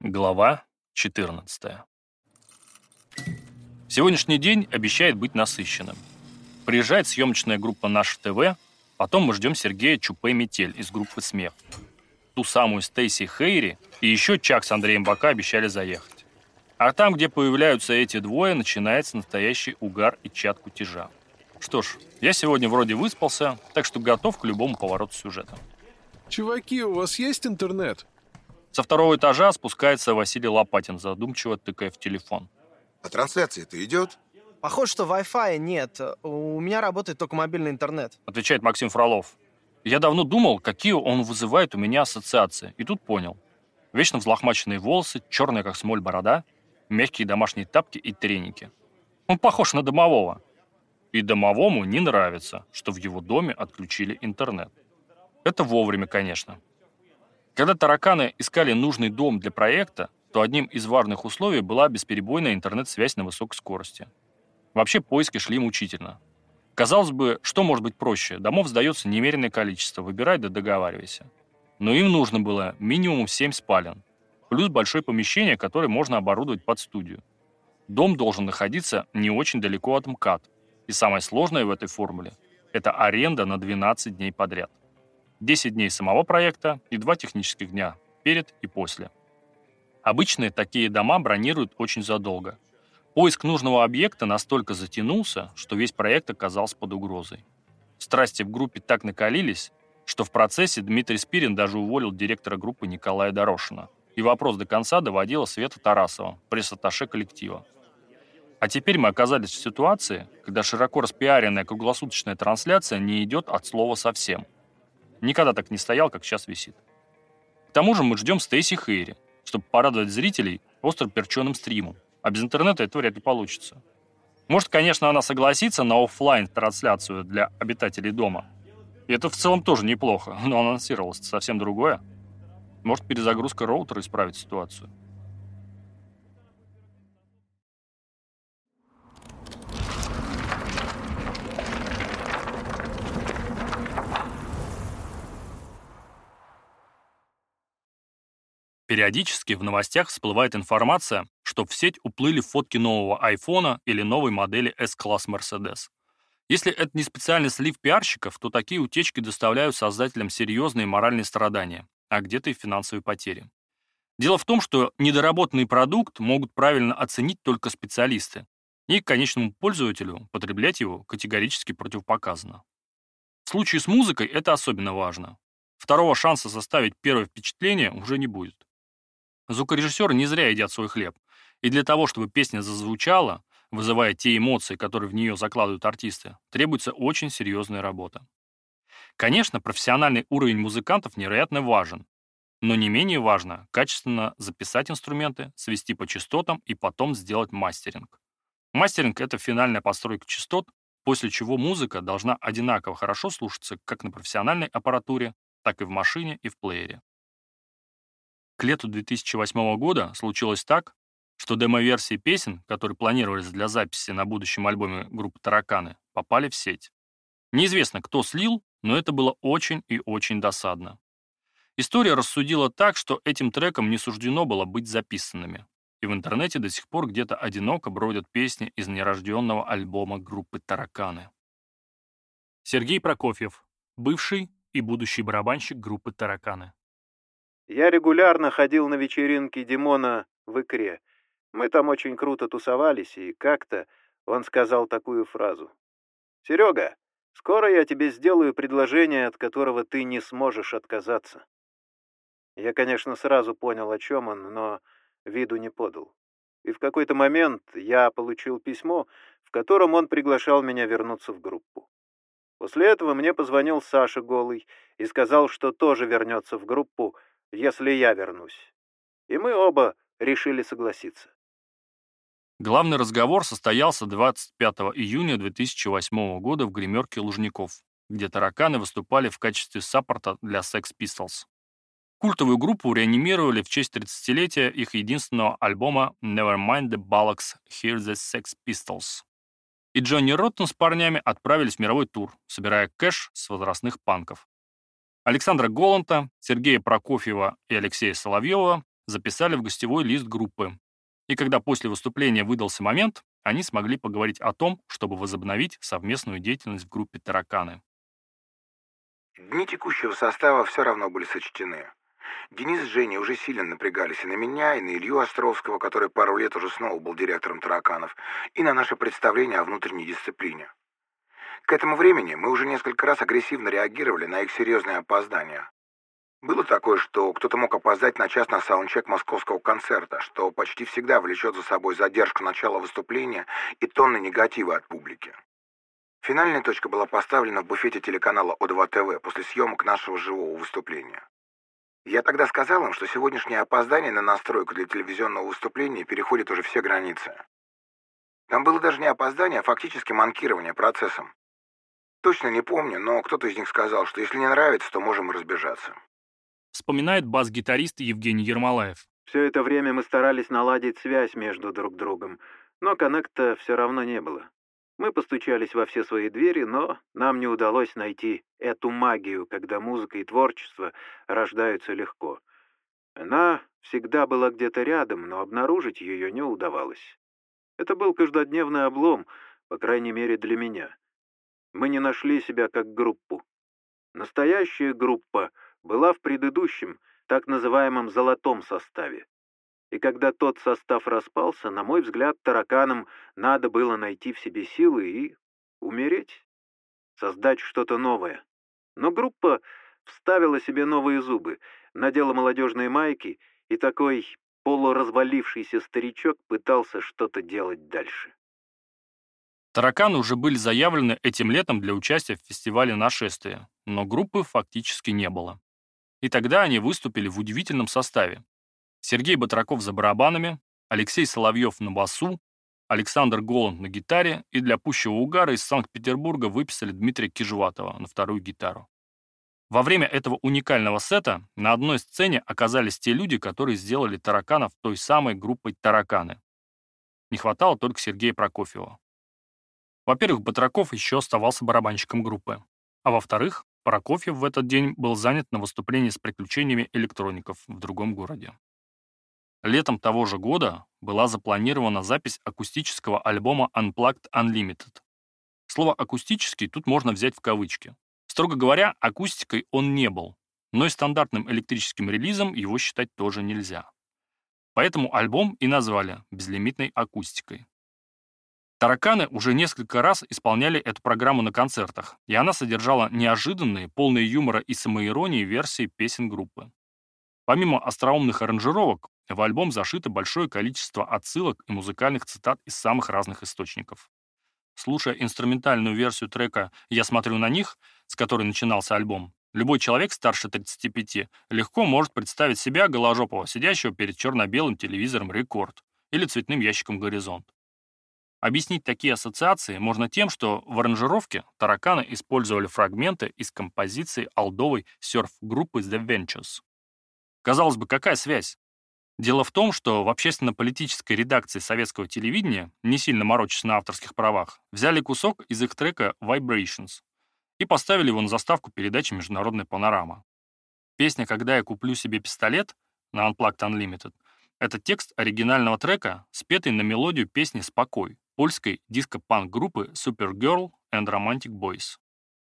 Глава 14. Сегодняшний день обещает быть насыщенным. Приезжает съемочная группа «Наше ТВ», потом мы ждем Сергея Чупе-Метель из группы «Смех». Ту самую Стейси Хейри и еще Чак с Андреем Бока обещали заехать. А там, где появляются эти двое, начинается настоящий угар и чат кутежа. Что ж, я сегодня вроде выспался, так что готов к любому повороту сюжета. Чуваки, у вас есть интернет? Со второго этажа спускается Василий Лопатин, задумчиво тыкая в телефон. А трансляция-то идет? Похоже, что Wi-Fi нет. У меня работает только мобильный интернет. Отвечает Максим Фролов. Я давно думал, какие он вызывает у меня ассоциации. И тут понял. Вечно взлохмаченные волосы, черная как смоль борода, мягкие домашние тапки и треники. Он похож на домового. И домовому не нравится, что в его доме отключили интернет. Это вовремя, конечно. Когда тараканы искали нужный дом для проекта, то одним из важных условий была бесперебойная интернет-связь на высокой скорости. Вообще поиски шли мучительно. Казалось бы, что может быть проще? Домов сдается немереное количество, выбирай да договаривайся. Но им нужно было минимум 7 спален, плюс большое помещение, которое можно оборудовать под студию. Дом должен находиться не очень далеко от МКАД. И самое сложное в этой формуле – это аренда на 12 дней подряд. 10 дней самого проекта и 2 технических дня перед и после. Обычно такие дома бронируют очень задолго. Поиск нужного объекта настолько затянулся, что весь проект оказался под угрозой. Страсти в группе так накалились, что в процессе Дмитрий Спирин даже уволил директора группы Николая Дорошина. И вопрос до конца доводила Света Тарасова, пресс-атташе коллектива. А теперь мы оказались в ситуации, когда широко распиаренная круглосуточная трансляция не идет от слова совсем. Никогда так не стоял, как сейчас висит. К тому же мы ждем Стейси Хейри, чтобы порадовать зрителей остро-перченым стримом. А без интернета это вряд ли получится. Может, конечно, она согласится на оффлайн-трансляцию для обитателей дома. И это в целом тоже неплохо, но анонсировалось совсем другое. Может, перезагрузка роутера исправит ситуацию. Периодически в новостях всплывает информация, что в сеть уплыли фотки нового айфона или новой модели S-класс Mercedes. Если это не специальный слив пиарщиков, то такие утечки доставляют создателям серьезные моральные страдания, а где-то и финансовые потери. Дело в том, что недоработанный продукт могут правильно оценить только специалисты, и конечному пользователю потреблять его категорически противопоказано. В случае с музыкой это особенно важно. Второго шанса составить первое впечатление уже не будет. Звукорежиссеры не зря едят свой хлеб, и для того, чтобы песня зазвучала, вызывая те эмоции, которые в нее закладывают артисты, требуется очень серьезная работа. Конечно, профессиональный уровень музыкантов невероятно важен, но не менее важно качественно записать инструменты, свести по частотам и потом сделать мастеринг. Мастеринг — это финальная постройка частот, после чего музыка должна одинаково хорошо слушаться как на профессиональной аппаратуре, так и в машине и в плеере. К лету 2008 года случилось так, что демо-версии песен, которые планировались для записи на будущем альбоме группы «Тараканы», попали в сеть. Неизвестно, кто слил, но это было очень и очень досадно. История рассудила так, что этим трекам не суждено было быть записанными. И в интернете до сих пор где-то одиноко бродят песни из нерожденного альбома группы «Тараканы». Сергей Прокофьев, бывший и будущий барабанщик группы «Тараканы». Я регулярно ходил на вечеринки Димона в Икре. Мы там очень круто тусовались, и как-то он сказал такую фразу. «Серега, скоро я тебе сделаю предложение, от которого ты не сможешь отказаться». Я, конечно, сразу понял, о чем он, но виду не подал. И в какой-то момент я получил письмо, в котором он приглашал меня вернуться в группу. После этого мне позвонил Саша Голый и сказал, что тоже вернется в группу, если я вернусь. И мы оба решили согласиться. Главный разговор состоялся 25 июня 2008 года в гримерке Лужников, где «Тараканы» выступали в качестве саппорта для Sex Pistols. Культовую группу реанимировали в честь 30-летия их единственного альбома Nevermind the Bollocks, Hear the Sex Pistols. И Джонни Роттен с парнями отправились в мировой тур, собирая кэш с возрастных панков. Александра Голланта, Сергея Прокофьева и Алексея Соловьева записали в гостевой лист группы. И когда после выступления выдался момент, они смогли поговорить о том, чтобы возобновить совместную деятельность в группе «Тараканы». Дни текущего состава все равно были сочтены. Денис с Женей уже сильно напрягались и на меня, и на Илью Островского, который пару лет уже снова был директором «Тараканов», и на наше представление о внутренней дисциплине. К этому времени мы уже несколько раз агрессивно реагировали на их серьезные опоздания. Было такое, что кто-то мог опоздать на час на саундчек московского концерта, что почти всегда влечет за собой задержку начала выступления и тонны негатива от публики. Финальная точка была поставлена в буфете телеканала О2 ТВ после съемок нашего живого выступления. Я тогда сказал им, что сегодняшнее опоздание на настройку для телевизионного выступления переходит уже все границы. Там было даже не опоздание, а фактически манкирование процессом. Точно не помню, но кто-то из них сказал, что если не нравится, то можем и разбежаться. Вспоминает бас-гитарист Евгений Ермолаев. Все это время мы старались наладить связь между друг другом, но коннекта все равно не было. Мы постучались во все свои двери, но нам не удалось найти эту магию, когда музыка и творчество рождаются легко. Она всегда была где-то рядом, но обнаружить ее не удавалось. Это был каждодневный облом, по крайней мере для меня. Мы не нашли себя как группу. Настоящая группа была в предыдущем, так называемом «золотом составе». И когда тот состав распался, на мой взгляд, тараканам надо было найти в себе силы и умереть, создать что-то новое. Но группа вставила себе новые зубы, надела молодежные майки, и такой полуразвалившийся старичок пытался что-то делать дальше. «Тараканы» уже были заявлены этим летом для участия в фестивале «Нашествие», но группы фактически не было. И тогда они выступили в удивительном составе. Сергей Батраков за барабанами, Алексей Соловьев на басу, Александр Голланд на гитаре, и для пущего угара из Санкт-Петербурга выписали Дмитрия Кижеватова на вторую гитару. Во время этого уникального сета на одной сцене оказались те люди, которые сделали «Тараканов» той самой группой «Тараканы». Не хватало только Сергея Прокофьева. Во-первых, Батраков еще оставался барабанщиком группы, а во-вторых, Прокофьев в этот день был занят на выступлении с приключениями электроников в другом городе. Летом того же года была запланирована запись акустического альбома Unplugged Unlimited. Слово «акустический» тут можно взять в кавычки. Строго говоря, акустикой он не был, но и стандартным электрическим релизом его считать тоже нельзя. Поэтому альбом и назвали «Безлимитной акустикой». «Тараканы» уже несколько раз исполняли эту программу на концертах, и она содержала неожиданные, полные юмора и самоиронии версии песен группы. Помимо остроумных аранжировок, в альбом зашито большое количество отсылок и музыкальных цитат из самых разных источников. Слушая инструментальную версию трека «Я смотрю на них», с которой начинался альбом, любой человек старше 35 легко может представить себя голожопого, сидящего перед черно-белым телевизором «Рекорд» или цветным ящиком «Горизонт». Объяснить такие ассоциации можно тем, что в аранжировке «Тараканы» использовали фрагменты из композиции олдовой серф-группы The Ventures. Казалось бы, какая связь? Дело в том, что в общественно-политической редакции советского телевидения, не сильно морочась на авторских правах, взяли кусок из их трека «Vibrations» и поставили его на заставку передачи «Международная панорама». Песня «Когда я куплю себе пистолет» на Unplugged Unlimited — это текст оригинального трека, спетый на мелодию песни «Спокой» польской диско-панк-группы Supergirl and Romantic Boys.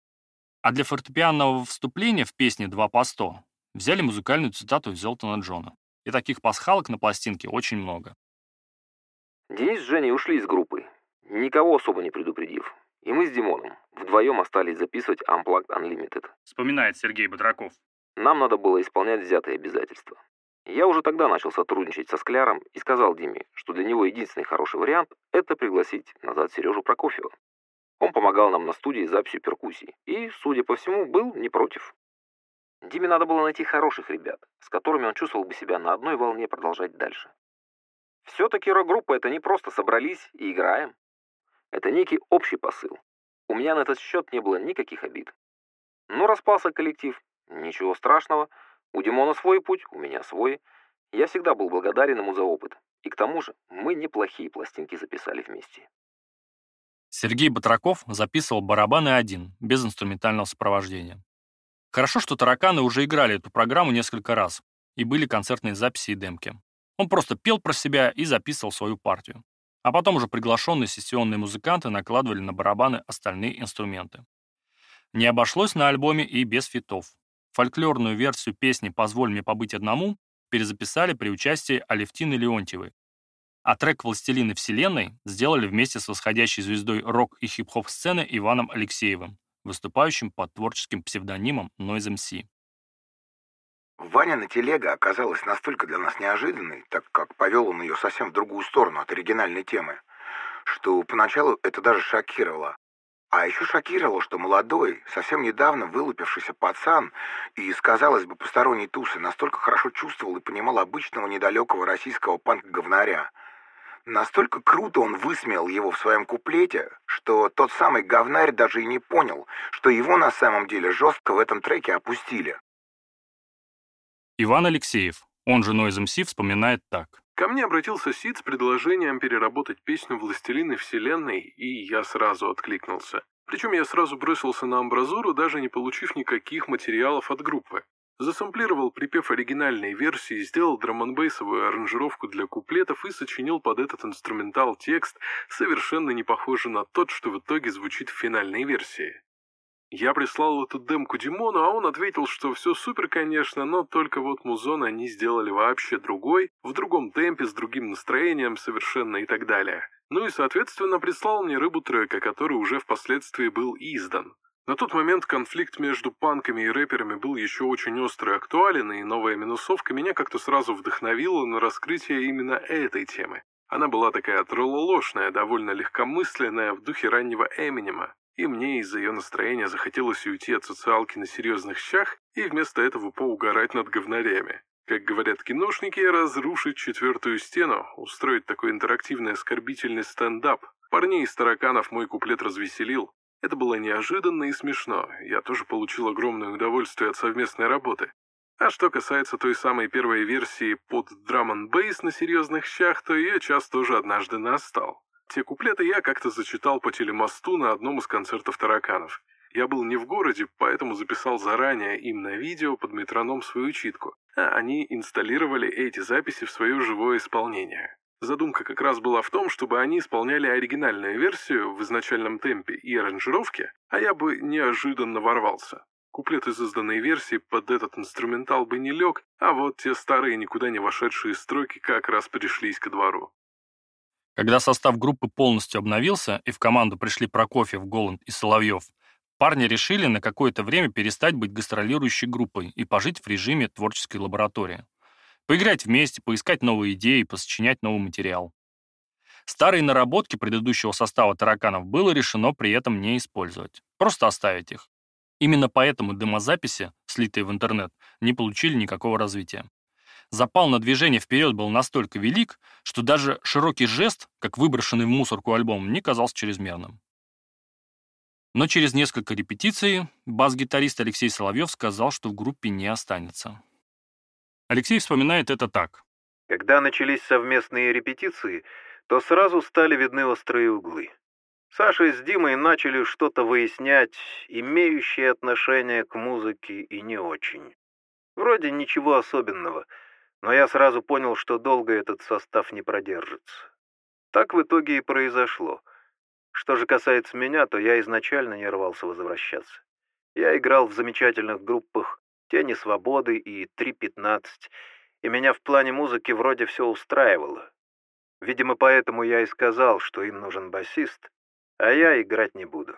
А для фортепианного вступления в песне «2 по 100» взяли музыкальную цитату из Элтона Джона. И таких пасхалок на пластинке очень много. Денис с Женей ушли из группы, никого особо не предупредив. И мы с Димоном вдвоем остались записывать Unplugged Unlimited. Вспоминает Сергей Батраков. Нам надо было исполнять взятые обязательства. Я уже тогда начал сотрудничать со Скляром и сказал Диме, что для него единственный хороший вариант – это пригласить назад Сережу Прокофьева. Он помогал нам на студии с записью перкуссий и, судя по всему, был не против. Диме надо было найти хороших ребят, с которыми он чувствовал бы себя на одной волне продолжать дальше. Все-таки рок-группа — это не просто собрались и играем. Это некий общий посыл. У меня на этот счет не было никаких обид. Но распался коллектив. Ничего страшного. У Димона свой путь, у меня свой. Я всегда был благодарен ему за опыт. И к тому же мы неплохие пластинки записали вместе. Сергей Батраков записывал барабаны один, без инструментального сопровождения. Хорошо, что «Тараканы» уже играли эту программу несколько раз, и были концертные записи и демки. Он просто пел про себя и записывал свою партию. А потом уже приглашенные сессионные музыканты накладывали на барабаны остальные инструменты. Не обошлось на альбоме и без фитов. Фольклорную версию песни «Позволь мне побыть одному» перезаписали при участии Алевтины Леонтьевой. А трек «Властелины вселенной» сделали вместе с восходящей звездой рок- и хип-хоп сцены Иваном Алексеевым, выступающим под творческим псевдонимом Noise MC. Ванина телега оказалась настолько для нас неожиданной, так как повел он ее совсем в другую сторону от оригинальной темы, что поначалу это даже шокировало. А еще шокировало, что молодой, совсем недавно вылупившийся пацан и, казалось бы, посторонней тусы настолько хорошо чувствовал и понимал обычного недалекого российского панк-говнаря. Настолько круто он высмеял его в своем куплете, что тот самый говнарь даже и не понял, что его на самом деле жестко в этом треке опустили. Иван Алексеев, он же Noise MC, вспоминает так. Ко мне обратился Сид с предложением переработать песню «Властелины вселенной», и я сразу откликнулся. Причем я сразу бросился на амбразуру, даже не получив никаких материалов от группы. Засэмплировал припев оригинальной версии, сделал драм-н-бейсовую аранжировку для куплетов и сочинил под этот инструментал текст, совершенно не похожий на тот, что в итоге звучит в финальной версии. Я прислал эту демку Димону, а он ответил, что все супер, конечно, но только вот музон они сделали вообще другой, в другом темпе, с другим настроением совершенно и так далее. Ну и, соответственно, прислал мне рыбу трека, который уже впоследствии был издан. На тот момент конфликт между панками и рэперами был еще очень острый и актуален, и новая минусовка меня как-то сразу вдохновила на раскрытие именно этой темы. Она была такая трололошная, довольно легкомысленная, в духе раннего Эминема. И мне из-за ее настроения захотелось уйти от социалки на серьезных щах и вместо этого поугарать над говнарями. Как говорят киношники, разрушить четвертую стену, устроить такой интерактивный оскорбительный стендап. Парней из тараканов мой куплет развеселил. Это было неожиданно и смешно. Я тоже получил огромное удовольствие от совместной работы. А что касается той самой первой версии под драм-н-бейс на серьезных щах, то ее час тоже однажды настал. Те куплеты я как-то зачитал по телемосту на одном из концертов тараканов. Я был не в городе, поэтому записал заранее им на видео под метроном свою читку, а они инсталлировали эти записи в свое живое исполнение. Задумка как раз была в том, чтобы они исполняли оригинальную версию в изначальном темпе и аранжировке, а я бы неожиданно ворвался. Куплет из изданной версии под этот инструментал бы не лег, а вот те старые никуда не вошедшие строки как раз пришлись ко двору. Когда состав группы полностью обновился и в команду пришли Прокофьев, Голланд и Соловьев, парни решили на какое-то время перестать быть гастролирующей группой и пожить в режиме творческой лаборатории. Поиграть вместе, поискать новые идеи, посочинять новый материал. Старые наработки предыдущего состава тараканов было решено при этом не использовать, просто оставить их. Именно поэтому демозаписи, слитые в интернет, не получили никакого развития. Запал на движение вперед был настолько велик, что даже широкий жест, как выброшенный в мусорку альбом, не казался чрезмерным. Но через несколько репетиций бас-гитарист Алексей Соловьев сказал, что в группе не останется. Алексей вспоминает это так. Когда начались совместные репетиции, то сразу стали видны острые углы. Саша с Димой начали что-то выяснять, имеющее отношение к музыке и не очень. Вроде ничего особенного, но я сразу понял, что долго этот состав не продержится. Так в итоге и произошло. Что же касается меня, то я изначально не рвался возвращаться. Я играл в замечательных группах «Тени свободы» и «3.15», и меня в плане музыки вроде все устраивало. Видимо, поэтому я и сказал, что им нужен басист, а я играть не буду.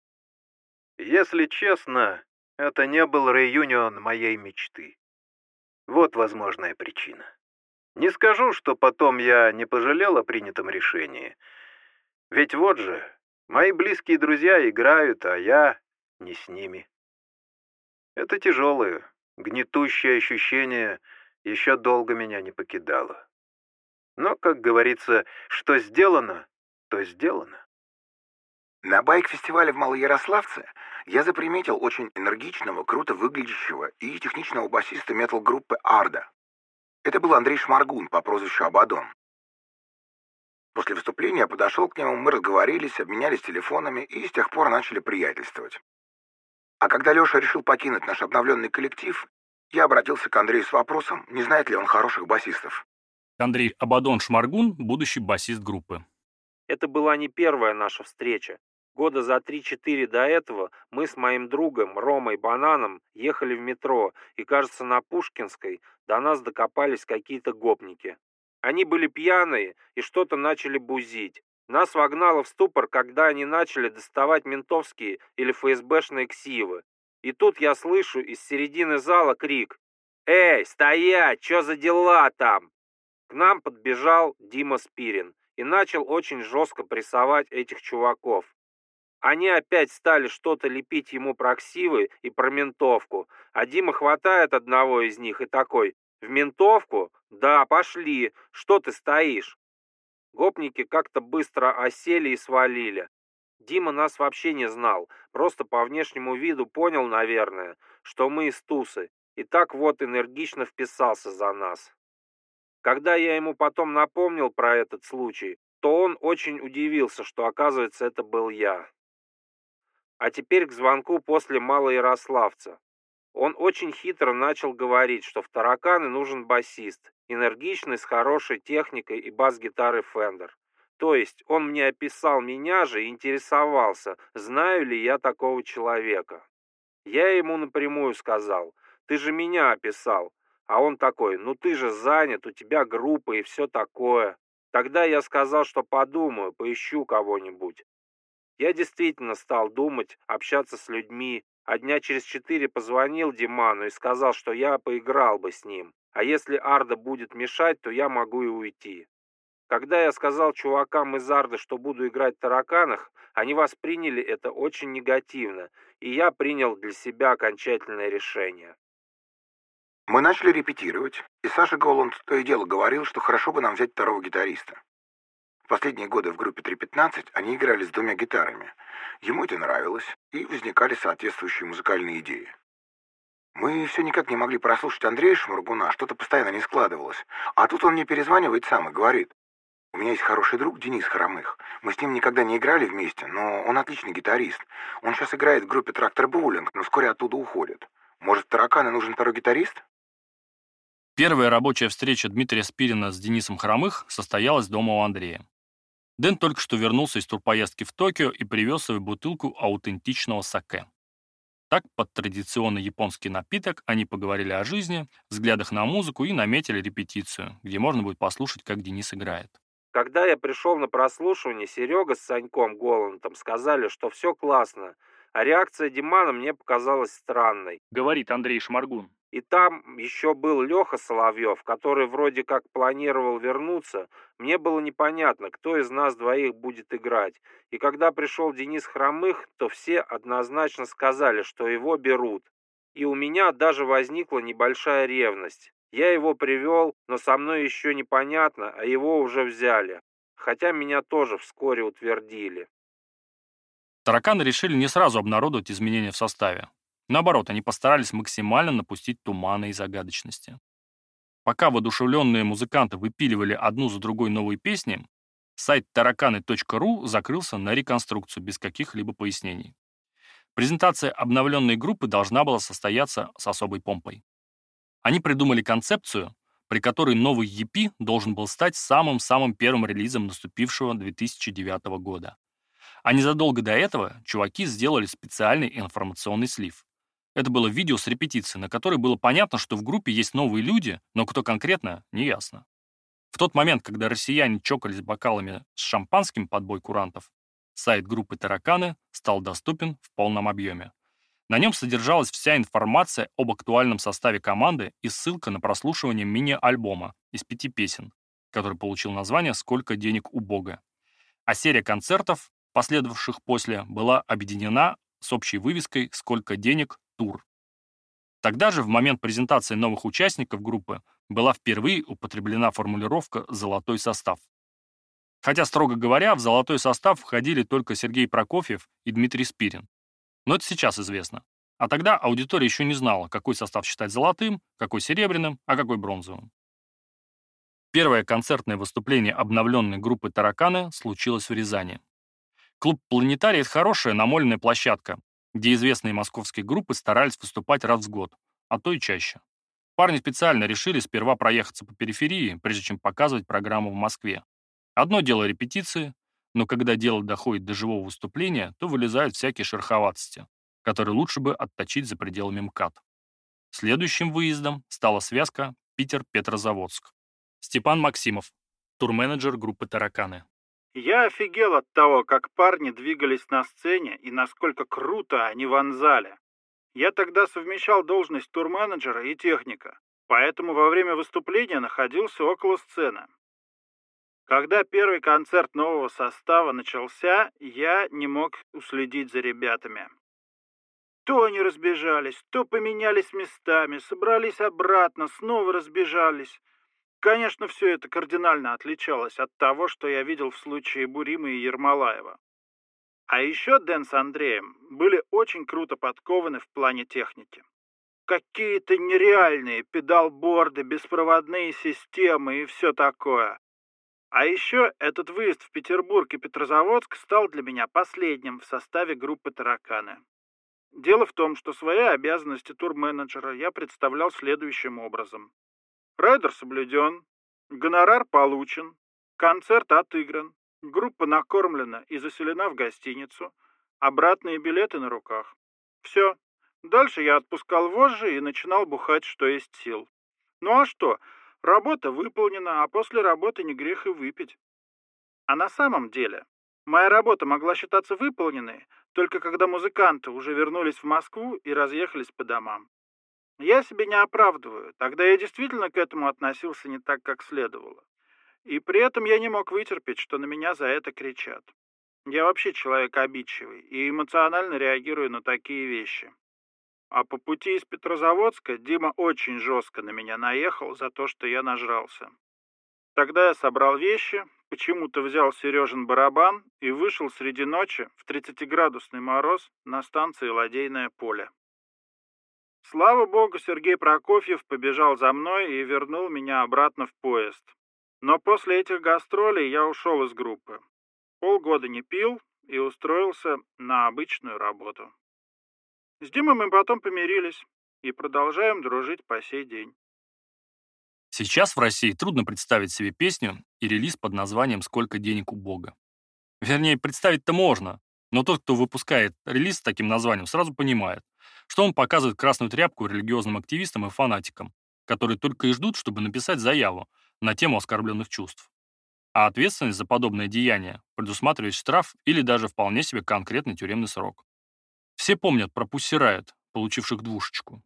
Если честно, это не был реюнион моей мечты. Вот возможная причина. Не скажу, что потом я не пожалел о принятом решении. Ведь вот же, мои близкие друзья играют, а я не с ними. Это тяжелое, гнетущее ощущение еще долго меня не покидало. Но, как говорится, что сделано, то сделано. На байк-фестивале в Малоярославце я заприметил очень энергичного, круто выглядящего и техничного басиста метал-группы «Арда». Это был Андрей Шмаргун по прозвищу Абадон. После выступления я подошел к нему, мы разговорились, обменялись телефонами и с тех пор начали приятельствовать. А когда Леша решил покинуть наш обновленный коллектив, Я обратился к Андрею с вопросом, не знает ли он хороших басистов. Андрей Абадон-Шмаргун, будущий басист группы. Это была не первая наша встреча. Года за 3-4 до этого мы с моим другом Ромой Бананом ехали в метро, и, кажется, на Пушкинской до нас докопались какие-то гопники. Они были пьяные и что-то начали бузить. Нас вогнало в ступор, когда они начали доставать ментовские или ФСБшные ксивы. И тут я слышу из середины зала крик: «Эй, стоять! Чё за дела там?» К нам подбежал Дима Спирин и начал очень жестко прессовать этих чуваков. Они опять стали что-то лепить ему про ксивы и про ментовку, а Дима хватает одного из них и такой: «В ментовку? Да, пошли, что ты стоишь?» Гопники как-то быстро осели и свалили. Дима нас вообще не знал, просто по внешнему виду понял, наверное, что мы из тусы, и так вот энергично вписался за нас. Когда я ему потом напомнил про этот случай, то он очень удивился, что, оказывается, это был я. А теперь к звонку после Малоярославца. Он очень хитро начал говорить, что в «Тараканы» нужен басист, энергичный, с хорошей техникой и бас-гитарой Fender. То есть он мне описал меня же и интересовался, знаю ли я такого человека. Я ему напрямую сказал: «Ты же меня описал». А он такой: «Ну ты же занят, у тебя группа и все такое». Тогда я сказал, что подумаю, поищу кого-нибудь. Я действительно стал думать, общаться с людьми, а дня через 4 позвонил Диману и сказал, что я поиграл бы с ним, а если Арда будет мешать, то я могу и уйти. Когда я сказал чувакам из Арды, что буду играть в «Тараканах», они восприняли это очень негативно, и я принял для себя окончательное решение. Мы начали репетировать, и Саша Голланд то и дело говорил, что хорошо бы нам взять второго гитариста. В последние годы в группе 3.15 они играли с 2 гитарами. Ему это нравилось, и возникали соответствующие музыкальные идеи. Мы все никак не могли прослушать Андрея Шмаргуна, что-то постоянно не складывалось. А тут он мне перезванивает сам и говорит: «У меня есть хороший друг Денис Хромых. Мы с ним никогда не играли вместе, но он отличный гитарист. Он сейчас играет в группе Трактор Боулинг, но вскоре оттуда уходит. Может, в «Тараканы» нужен второй гитарист?» Первая рабочая встреча Дмитрия Спирина с Денисом Хромых состоялась дома у Андрея. Дэн только что вернулся из турпоездки в Токио и привез свою бутылку аутентичного саке. Так, под традиционный японский напиток, они поговорили о жизни, взглядах на музыку и наметили репетицию, где можно будет послушать, как Денис играет. Когда я пришел на прослушивание, Серега с Саньком Голландом сказали, что все классно, а реакция Димана мне показалась странной. Говорит Андрей Шмаргун. И там еще был Леха Соловьев, который вроде как планировал вернуться. Мне было непонятно, кто из нас двоих будет играть. И когда пришел Денис Хромых, то все однозначно сказали, что его берут. И у меня даже возникла небольшая ревность. Я его привел, но со мной еще непонятно, а его уже взяли. Хотя меня тоже вскоре утвердили. Тараканы решили не сразу обнародовать изменения в составе. Наоборот, они постарались максимально напустить тумана и загадочности. Пока воодушевленные музыканты выпиливали одну за другой новые песни, сайт tarakany.ru закрылся на реконструкцию без каких-либо пояснений. Презентация обновленной группы должна была состояться с особой помпой. Они придумали концепцию, при которой новый EP должен был стать самым-самым первым релизом наступившего 2009 года. А незадолго до этого чуваки сделали специальный информационный слив. Это было видео с репетиции, на которой было понятно, что в группе есть новые люди, но кто конкретно, не ясно. В тот момент, когда россияне чокались бокалами с шампанским под бой курантов, сайт группы «Тараканы» стал доступен в полном объеме. На нем содержалась вся информация об актуальном составе команды и ссылка на прослушивание мини-альбома из 5 песен, который получил название «Сколько денег у Бога». А серия концертов, последовавших после, была объединена с общей вывеской «Сколько денег тур». Тогда же, в момент презентации новых участников группы, была впервые употреблена формулировка «золотой состав». Хотя, строго говоря, в золотой состав входили только Сергей Прокофьев и Дмитрий Спирин. Но это сейчас известно. А тогда аудитория еще не знала, какой состав считать золотым, какой серебряным, а какой бронзовым. Первое концертное выступление обновленной группы «Тараканы» случилось в Рязани. Клуб «Планетарий» — это хорошая намоленная площадка, где известные московские группы старались выступать раз в год, а то и чаще. Парни специально решили сперва проехаться по периферии, прежде чем показывать программу в Москве. Одно дело репетиции, но когда дело доходит до живого выступления, то вылезают всякие шероховатости, которые лучше бы отточить за пределами МКАД. Следующим выездом стала связка Питер-Петрозаводск. Степан Максимов, турменеджер группы «Тараканы». Я офигел от того, как парни двигались на сцене и насколько круто они вонзали. Я тогда совмещал должность турменеджера и техника, поэтому во время выступления находился около сцены. Когда первый концерт нового состава начался, я не мог уследить за ребятами. То они разбежались, то поменялись местами, собрались обратно, снова разбежались. Конечно, все это кардинально отличалось от того, что я видел в случае Буримы и Ермолаева. А еще Дэн с Андреем были очень круто подкованы в плане техники. Какие-то нереальные педалборды, беспроводные системы и все такое. А еще этот выезд в Петербург и Петрозаводск стал для меня последним в составе группы «Тараканы». Дело в том, что свои обязанности турменеджера я представлял следующим образом. Райдер соблюден, гонорар получен, концерт отыгран, группа накормлена и заселена в гостиницу, обратные билеты на руках. Все. Дальше я отпускал вожжи и начинал бухать, что есть сил. Ну а что? Работа выполнена, а после работы не грех и выпить. А на самом деле, моя работа могла считаться выполненной, только когда музыканты уже вернулись в Москву и разъехались по домам. Я себя не оправдываю, тогда я действительно к этому относился не так, как следовало. И при этом я не мог вытерпеть, что на меня за это кричат. Я вообще человек обидчивый и эмоционально реагирую на такие вещи. А по пути из Петрозаводска Дима очень жестко на меня наехал за то, что я нажрался. Тогда я собрал вещи, почему-то взял Сережин барабан и вышел среди ночи в 30-градусный мороз на станции Ладейное поле. Слава богу, Сергей Прокофьев побежал за мной и вернул меня обратно в поезд. Но после этих гастролей я ушел из группы. Полгода не пил и устроился на обычную работу. С Димой мы потом помирились и продолжаем дружить по сей день. Сейчас в России трудно представить себе песню и релиз под названием «Сколько денег у Бога». Вернее, представить-то можно, но тот, кто выпускает релиз с таким названием, сразу понимает, что он показывает красную тряпку религиозным активистам и фанатикам, которые только и ждут, чтобы написать заяву на тему оскорбленных чувств. А ответственность за подобное деяние предусматривает штраф или даже вполне себе конкретный тюремный срок. Все помнят про Pussy Riot, получивших двушечку.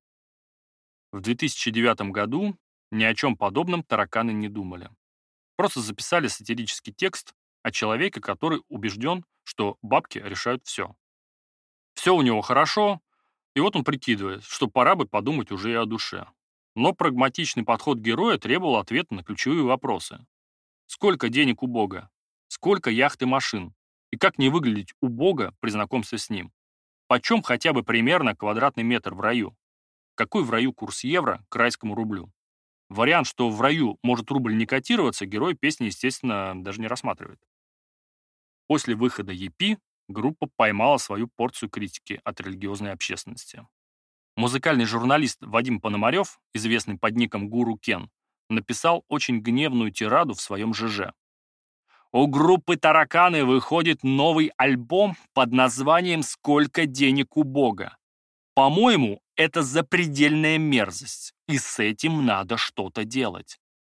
В 2009 году ни о чем подобном тараканы не думали. Просто записали сатирический текст о человеке, который убежден, что бабки решают все. Все у него хорошо, и вот он прикидывает, что пора бы подумать уже и о душе. Но прагматичный подход героя требовал ответа на ключевые вопросы. Сколько денег у Бога? Сколько яхт и машин? И как не выглядеть убого при знакомстве с ним? Почем хотя бы примерно квадратный метр в раю? Какой в раю курс евро к райскому рублю? Вариант, что в раю может рубль не котироваться, герой песни, естественно, даже не рассматривает. После выхода EP группа поймала свою порцию критики от религиозной общественности. Музыкальный журналист Вадим Пономарев, известный под ником Гуру Кен, написал очень гневную тираду в своем ЖЖ. У группы «Тараканы» выходит новый альбом под названием «Сколько денег у Бога». По-моему, это запредельная мерзость, и с этим надо что-то делать.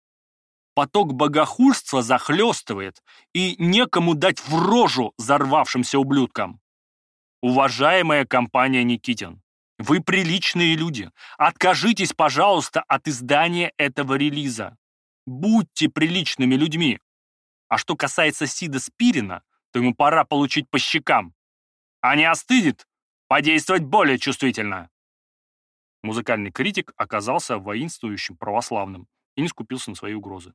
Поток богохульства захлестывает, и некому дать в рожу взорвавшимся ублюдкам. Уважаемая компания Никитин, вы приличные люди. Откажитесь, пожалуйста, от издания этого релиза. Будьте приличными людьми. А что касается Сида Спирина, то ему пора получить по щекам. А не остынет, подействовать более чувствительно. Музыкальный критик оказался воинствующим православным и не скупился на свои угрозы.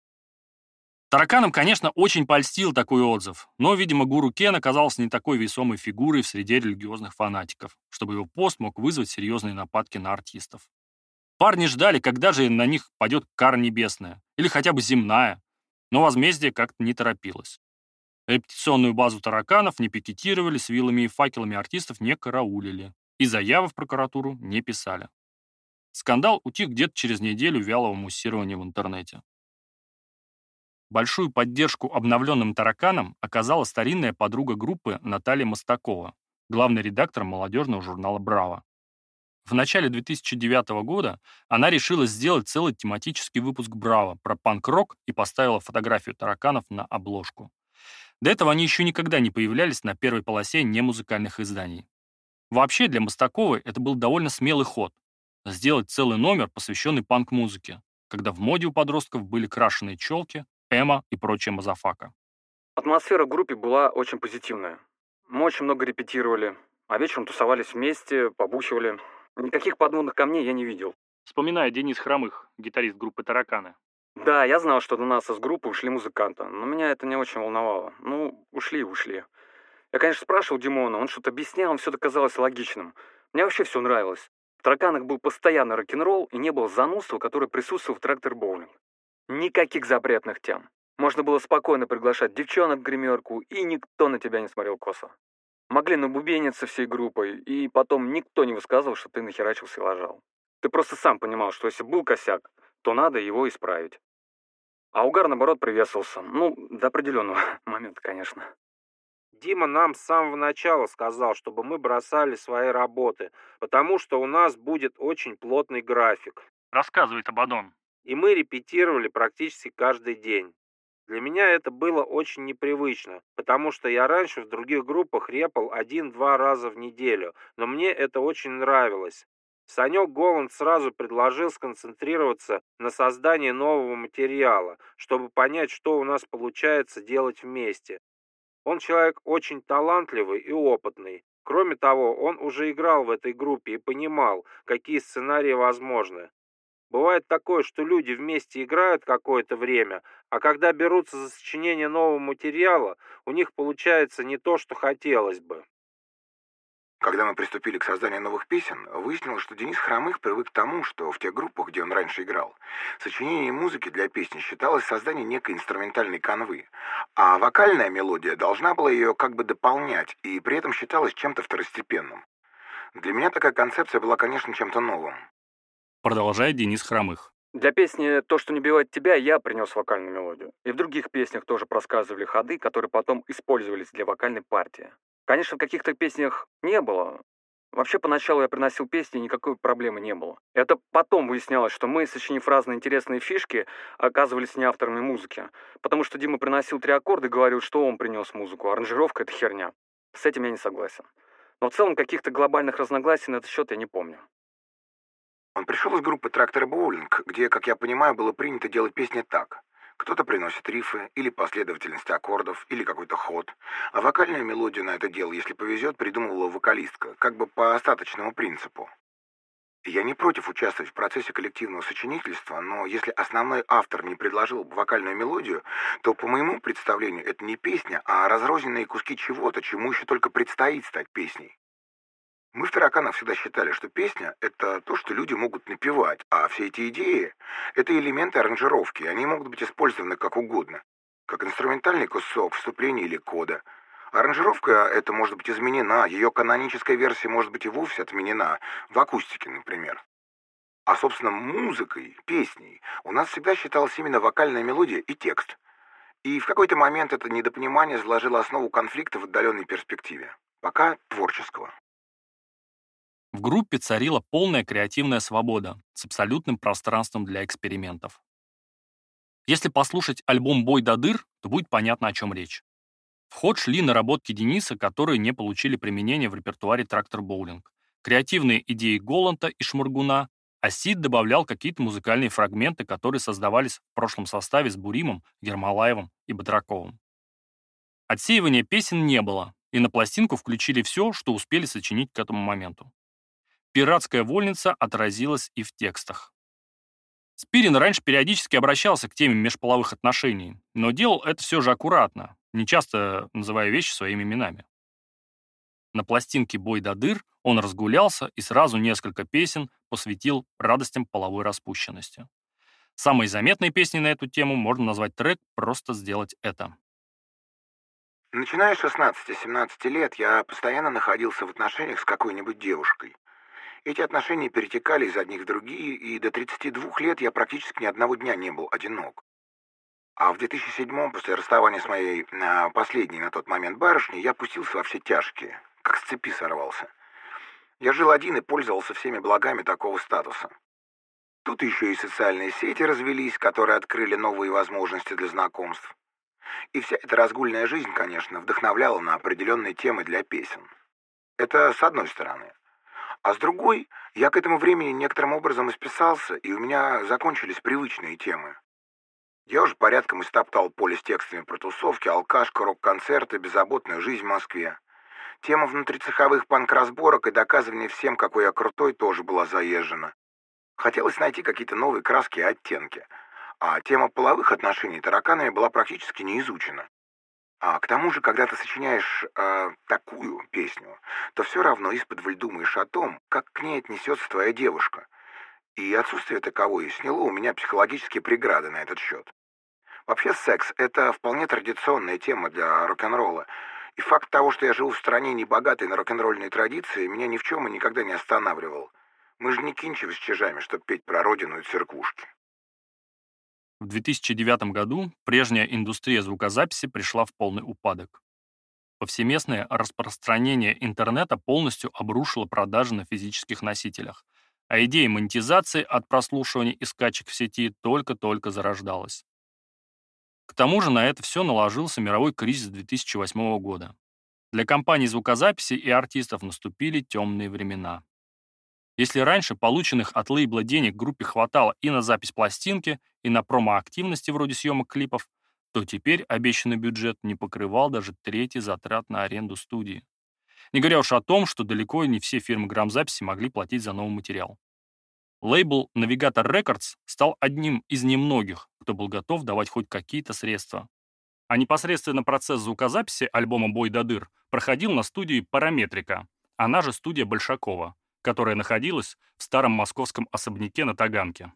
Тараканам, конечно, очень польстил такой отзыв, но, видимо, Гуру Кен оказался не такой весомой фигурой в среде религиозных фанатиков, чтобы его пост мог вызвать серьезные нападки на артистов. Парни ждали, когда же на них падет кара небесная, или хотя бы земная, но возмездие как-то не торопилось. Репетиционную базу тараканов не пикетировали, с вилами и факелами артистов не караулили, и заявы в прокуратуру не писали. Скандал утих где-то через неделю вялого муссирования в интернете. Большую поддержку обновленным тараканам оказала старинная подруга группы Наталья Мостакова, главный редактор молодежного журнала «Браво». В начале 2009 года она решила сделать целый тематический выпуск «Браво» про панк-рок и поставила фотографию тараканов на обложку. До этого они еще никогда не появлялись на первой полосе немузыкальных изданий. Вообще для Мостаковой это был довольно смелый ход – сделать целый номер, посвященный панк-музыке, когда в моде у подростков были крашеные челки, эмо и прочая мазафака. Атмосфера в группе была очень позитивная. Мы очень много репетировали, а вечером тусовались вместе, побухивали. Никаких подводных камней я не видел. Вспоминая Денис Хромых, гитарист группы «Тараканы». Да, я знал, что до нас из группы ушли музыканты, но меня это не очень волновало. Ушли и ушли. Я, конечно, спрашивал Димона, он что-то объяснял, все это казалось логичным. Мне вообще все нравилось. В «Тараканах» был постоянно рок-н-ролл и не было занудства, которое присутствовало в «Трактор Боулинг». Никаких запретных тем. Можно было спокойно приглашать девчонок в гримерку, и никто на тебя не смотрел косо. Могли набубениться всей группой, и потом никто не высказывал, что ты нахерачился и лажал. Ты просто сам понимал, что если был косяк, то надо его исправить. А угар, наоборот, приветствовался. До определенного момента, конечно. Дима нам с самого начала сказал, чтобы мы бросали свои работы, потому что у нас будет очень плотный график. Рассказывает Абадон. И мы репетировали практически каждый день. Для меня это было очень непривычно, потому что я раньше в других группах репал 1-2 раза в неделю, но мне это очень нравилось. Санек Голланд сразу предложил сконцентрироваться на создании нового материала, чтобы понять, что у нас получается делать вместе. Он человек очень талантливый и опытный. Кроме того, он уже играл в этой группе и понимал, какие сценарии возможны. Бывает такое, что люди вместе играют какое-то время, а когда берутся за сочинение нового материала, у них получается не то, что хотелось бы. Когда мы приступили к созданию новых песен, выяснилось, что Денис Хромых привык к тому, что в тех группах, где он раньше играл, сочинение музыки для песни считалось создание некой инструментальной канвы, а вокальная мелодия должна была ее как бы дополнять и при этом считалась чем-то второстепенным. Для меня такая концепция была, конечно, чем-то новым. Продолжает Денис Хромых. Для песни «То, что не убивает тебя» я принес вокальную мелодию. И в других песнях тоже просказывали ходы, которые потом использовались для вокальной партии. Конечно, в каких-то песнях не было. Вообще, поначалу я приносил песни, и никакой проблемы не было. Это потом выяснялось, что мы, сочинив разные интересные фишки, оказывались не авторами музыки. Потому что Дима приносил 3 аккорда и говорил, что он принес музыку, а аранжировка — это херня. С этим я не согласен. Но в целом каких-то глобальных разногласий на этот счет я не помню. Он пришел из группы «Трактор Боулинг», где, как я понимаю, было принято делать песни так. Кто-то приносит рифы, или последовательность аккордов, или какой-то ход. А вокальную мелодию на это дело, если повезет, придумывала вокалистка, как бы по остаточному принципу. Я не против участвовать в процессе коллективного сочинительства, но если основной автор не предложил вокальную мелодию, то, по моему представлению, это не песня, а разрозненные куски чего-то, чему еще только предстоит стать песней. Мы в «Тараканах» всегда считали, что песня — это то, что люди могут напевать, а все эти идеи — это элементы аранжировки, они могут быть использованы как угодно, как инструментальный кусок, вступления или кода. Аранжировка эта может быть изменена, ее каноническая версия может быть и вовсе отменена, в акустике, например. А, собственно, музыкой, песней у нас всегда считалась именно вокальная мелодия и текст. И в какой-то момент это недопонимание заложило основу конфликта в отдаленной перспективе, пока творческого. В группе царила полная креативная свобода с абсолютным пространством для экспериментов. Если послушать альбом «Бой да дыр», то будет понятно, о чем речь. В ход шли наработки Дениса, которые не получили применения в репертуаре «Трактор Боулинг», креативные идеи Голланда и Шморгуна, а Сид добавлял какие-то музыкальные фрагменты, которые создавались в прошлом составе с Буримом, Ермолаевым и Батраковым. Отсеивания песен не было, и на пластинку включили все, что успели сочинить к этому моменту. Пиратская вольница отразилась и в текстах. Спирин раньше периодически обращался к теме межполовых отношений, но делал это все же аккуратно, нечасто называя вещи своими именами. На пластинке «Бой да дыр» он разгулялся и сразу несколько песен посвятил радостям половой распущенности. Самой заметной песней на эту тему можно назвать трек «Просто сделать это». Начиная с 16-17 лет я постоянно находился в отношениях с какой-нибудь девушкой. Эти отношения перетекали из одних в другие, и до 32 лет я практически ни одного дня не был одинок. А в 2007-м, после расставания с моей последней на тот момент барышней, я пустился во все тяжкие, как с цепи сорвался. Я жил один и пользовался всеми благами такого статуса. Тут еще и социальные сети развелись, которые открыли новые возможности для знакомств. И вся эта разгульная жизнь, конечно, вдохновляла на определенные темы для песен. Это с одной стороны. А с другой, я к этому времени некоторым образом исписался, и у меня закончились привычные темы. Я уже порядком истоптал поле с текстами про тусовки, алкашку, рок-концерты, беззаботную жизнь в Москве. Тема внутрицеховых панк-разборок и доказывания всем, какой я крутой, тоже была заезжена. Хотелось найти какие-то новые краски и оттенки. А тема половых отношений тараканами была практически не изучена. А к тому же, когда ты сочиняешь такую песню, то все равно исподволь думаешь о том, как к ней отнесется твоя девушка. И отсутствие таковой сняло у меня психологические преграды на этот счет. Вообще секс — это вполне традиционная тема для рок-н-ролла. И факт того, что я живу в стране, не богатой на рок-н-ролльные традиции, меня ни в чем и никогда не останавливал. Мы же не кинчивы с чижами, чтобы петь про родину и церквушки. В 2009 году прежняя индустрия звукозаписи пришла в полный упадок. Повсеместное распространение интернета полностью обрушило продажи на физических носителях, а идея монетизации от прослушивания и скачек в сети только-только зарождалась. К тому же на это все наложился мировой кризис 2008 года. Для компаний звукозаписи и артистов наступили темные времена. Если раньше полученных от лейбла денег группе хватало и на запись пластинки, и на промо-активности вроде съемок клипов, то теперь обещанный бюджет не покрывал даже трети затрат на аренду студии. Не говоря уж о том, что далеко не все фирмы грамзаписи могли платить за новый материал. Лейбл Navigator Records стал одним из немногих, кто был готов давать хоть какие-то средства. А непосредственно процесс звукозаписи альбома «Бой до дыр» проходил на студии «Параметрика», она же студия Большакова, которая находилась в старом московском особняке на Таганке.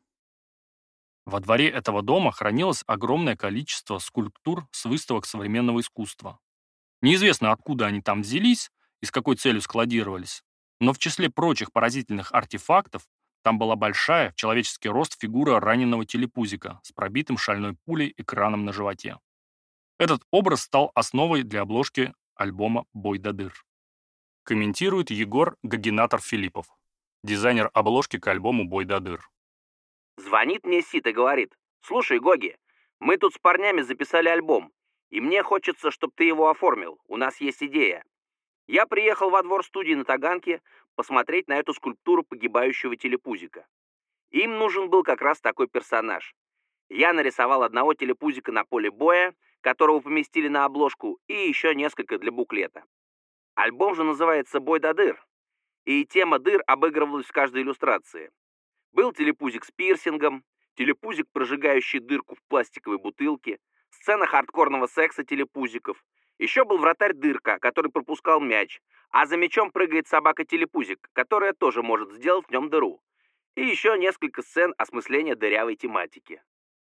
Во дворе этого дома хранилось огромное количество скульптур с выставок современного искусства. Неизвестно, откуда они там взялись и с какой целью складировались, но в числе прочих поразительных артефактов там была большая, в человеческий рост фигура раненого телепузика с пробитым шальной пулей экраном на животе. Этот образ стал основой для обложки альбома «Бой до дыр». Комментирует Егор Гагенатор-Филиппов, дизайнер обложки к альбому «Бой до дыр». Звонит мне Сит и говорит: «Слушай, Гоги, мы тут с парнями записали альбом, и мне хочется, чтобы ты его оформил, у нас есть идея». Я приехал во двор студии на Таганке посмотреть на эту скульптуру погибающего телепузика. Им нужен был как раз такой персонаж. Я нарисовал одного телепузика на поле боя, которого поместили на обложку, и еще несколько для буклета. Альбом же называется «Бой до дыр», и тема дыр обыгрывалась в каждой иллюстрации. Был телепузик с пирсингом, телепузик, прожигающий дырку в пластиковой бутылке, сцена хардкорного секса телепузиков. Еще был вратарь Дырка, который пропускал мяч, а за мячом прыгает собака-телепузик, которая тоже может сделать в нем дыру. И еще несколько сцен осмысления дырявой тематики.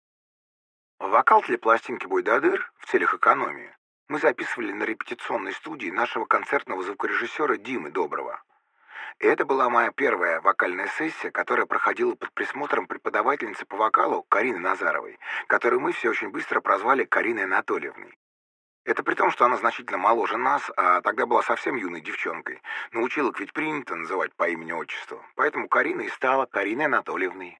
Вокал для пластинки «Бой до дыр» в целях экономии мы записывали на репетиционной студии нашего концертного звукорежиссера Димы Доброго. И это была моя первая вокальная сессия, которая проходила под присмотром преподавательницы по вокалу Карины Назаровой, которую мы все очень быстро прозвали Кариной Анатольевной. Это при том, что она значительно моложе нас, а тогда была совсем юной девчонкой. Научила, ведь принято называть по имени-отчеству. Поэтому Карина и стала Кариной Анатольевной.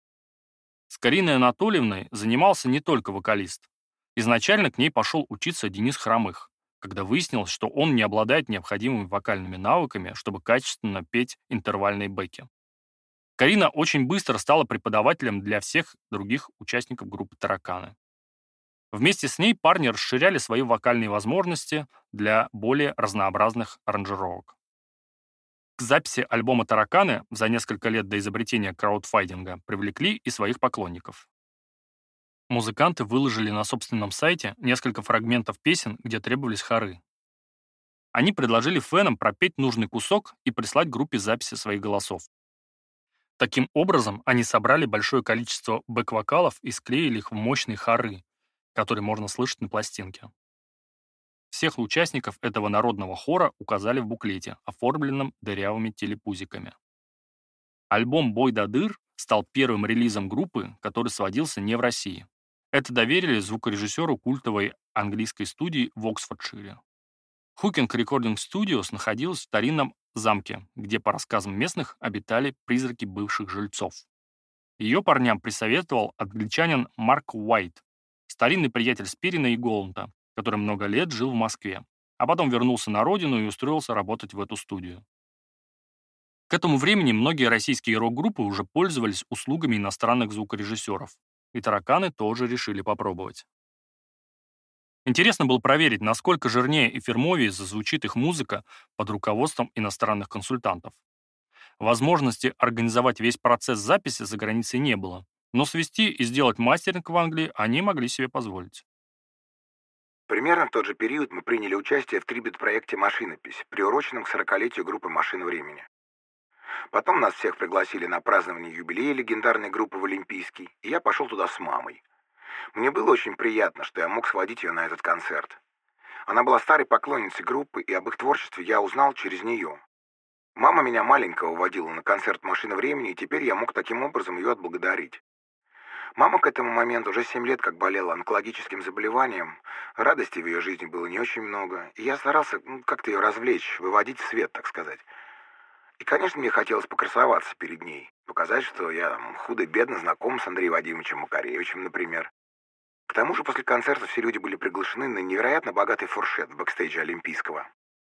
С Кариной Анатольевной занимался не только вокалист. Изначально к ней пошел учиться Денис Хромых, когда выяснилось, что он не обладает необходимыми вокальными навыками, чтобы качественно петь интервальные бэки. Карина очень быстро стала преподавателем для всех других участников группы «Тараканы». Вместе с ней парни расширяли свои вокальные возможности для более разнообразных аранжировок. К записи альбома «Тараканы» за несколько лет до изобретения краудфандинга привлекли и своих поклонников. Музыканты выложили на собственном сайте несколько фрагментов песен, где требовались хоры. Они предложили фэнам пропеть нужный кусок и прислать группе записи своих голосов. Таким образом, они собрали большое количество бэк-вокалов и склеили их в мощные хоры, которые можно слышать на пластинке. Всех участников этого народного хора указали в буклете, оформленном дырявыми телепузиками. Альбом «Бой да дыр» стал первым релизом группы, который сводился не в России. Это доверили звукорежиссеру культовой английской студии в Оксфордшире. Хукинг Recording Studios находилась в старинном замке, где, по рассказам местных, обитали призраки бывших жильцов. Ее парням присоветовал англичанин Марк Уайт, старинный приятель Спирина и Голланда, который много лет жил в Москве, а потом вернулся на родину и устроился работать в эту студию. К этому времени многие российские рок-группы уже пользовались услугами иностранных звукорежиссеров, и тараканы тоже решили попробовать. Интересно было проверить, насколько жирнее и фирмовее зазвучит их музыка под руководством иностранных консультантов. Возможности организовать весь процесс записи за границей не было, но свести и сделать мастеринг в Англии они могли себе позволить. Примерно в тот же период мы приняли участие в трибют-проекте «Машинопись», приуроченном к 40-летию группы «Машина времени». Потом нас всех пригласили на празднование юбилея легендарной группы в Олимпийский, и я пошел туда с мамой. Мне было очень приятно, что я мог сводить ее на этот концерт. Она была старой поклонницей группы, и об их творчестве я узнал через нее. Мама меня маленького водила на концерт «Машина времени», и теперь я мог таким образом ее отблагодарить. Мама к этому моменту уже 7 лет как болела онкологическим заболеванием. Радости в ее жизни было не очень много, и я старался как-то ее развлечь, выводить в свет, так сказать. И, конечно, мне хотелось покрасоваться перед ней, показать, что я худо-бедно знаком с Андреем Вадимовичем Макаревичем, например. К тому же после концерта все люди были приглашены на невероятно богатый фуршет в бэкстейдже Олимпийского.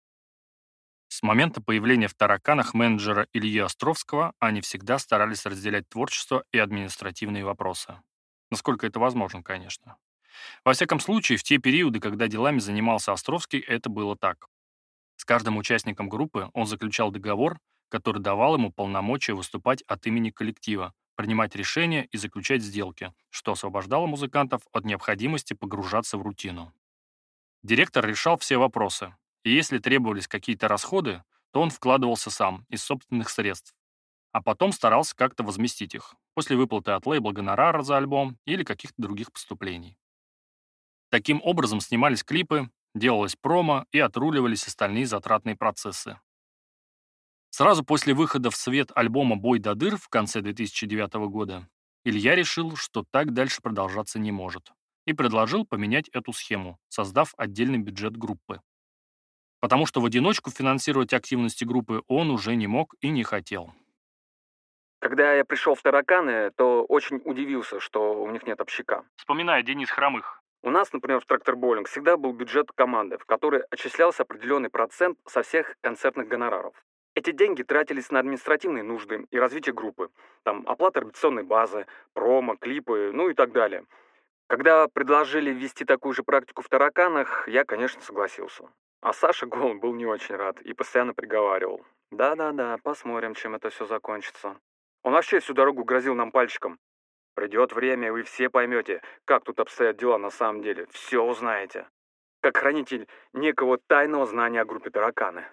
С момента появления в «Тараканах» менеджера Ильи Островского они всегда старались разделять творчество и административные вопросы. Насколько это возможно, конечно. Во всяком случае, в те периоды, когда делами занимался Островский, это было так. С каждым участником группы он заключал договор, который давал ему полномочия выступать от имени коллектива, принимать решения и заключать сделки, что освобождало музыкантов от необходимости погружаться в рутину. Директор решал все вопросы, и если требовались какие-то расходы, то он вкладывался сам, из собственных средств, а потом старался как-то возместить их, после выплаты от лейбла гонорара за альбом или каких-то других поступлений. Таким образом снимались клипы, делалось промо и отруливались остальные затратные процессы. Сразу после выхода в свет альбома «Бой да дыр» в конце 2009 года Илья решил, что так дальше продолжаться не может, и предложил поменять эту схему, создав отдельный бюджет группы. Потому что в одиночку финансировать активности группы он уже не мог и не хотел. Когда я пришел в «Тараканы», то очень удивился, что у них нет общака. Вспоминая Денис Хромых. У нас, например, в «Трактор Боулинг» всегда был бюджет команды, в который отчислялся определенный процент со всех концертных гонораров. Эти деньги тратились на административные нужды и развитие группы. Там оплата репетиционной базы, промо, клипы, ну и так далее. Когда предложили ввести такую же практику в «Тараканах», я, конечно, согласился. А Саша Голан был не очень рад и постоянно приговаривал. Да-да-да, посмотрим, чем это все закончится. Он вообще всю дорогу грозил нам пальчиком. Придет время, и вы все поймете, как тут обстоят дела на самом деле. Все узнаете. Как хранитель некого тайного знания о группе «Тараканы».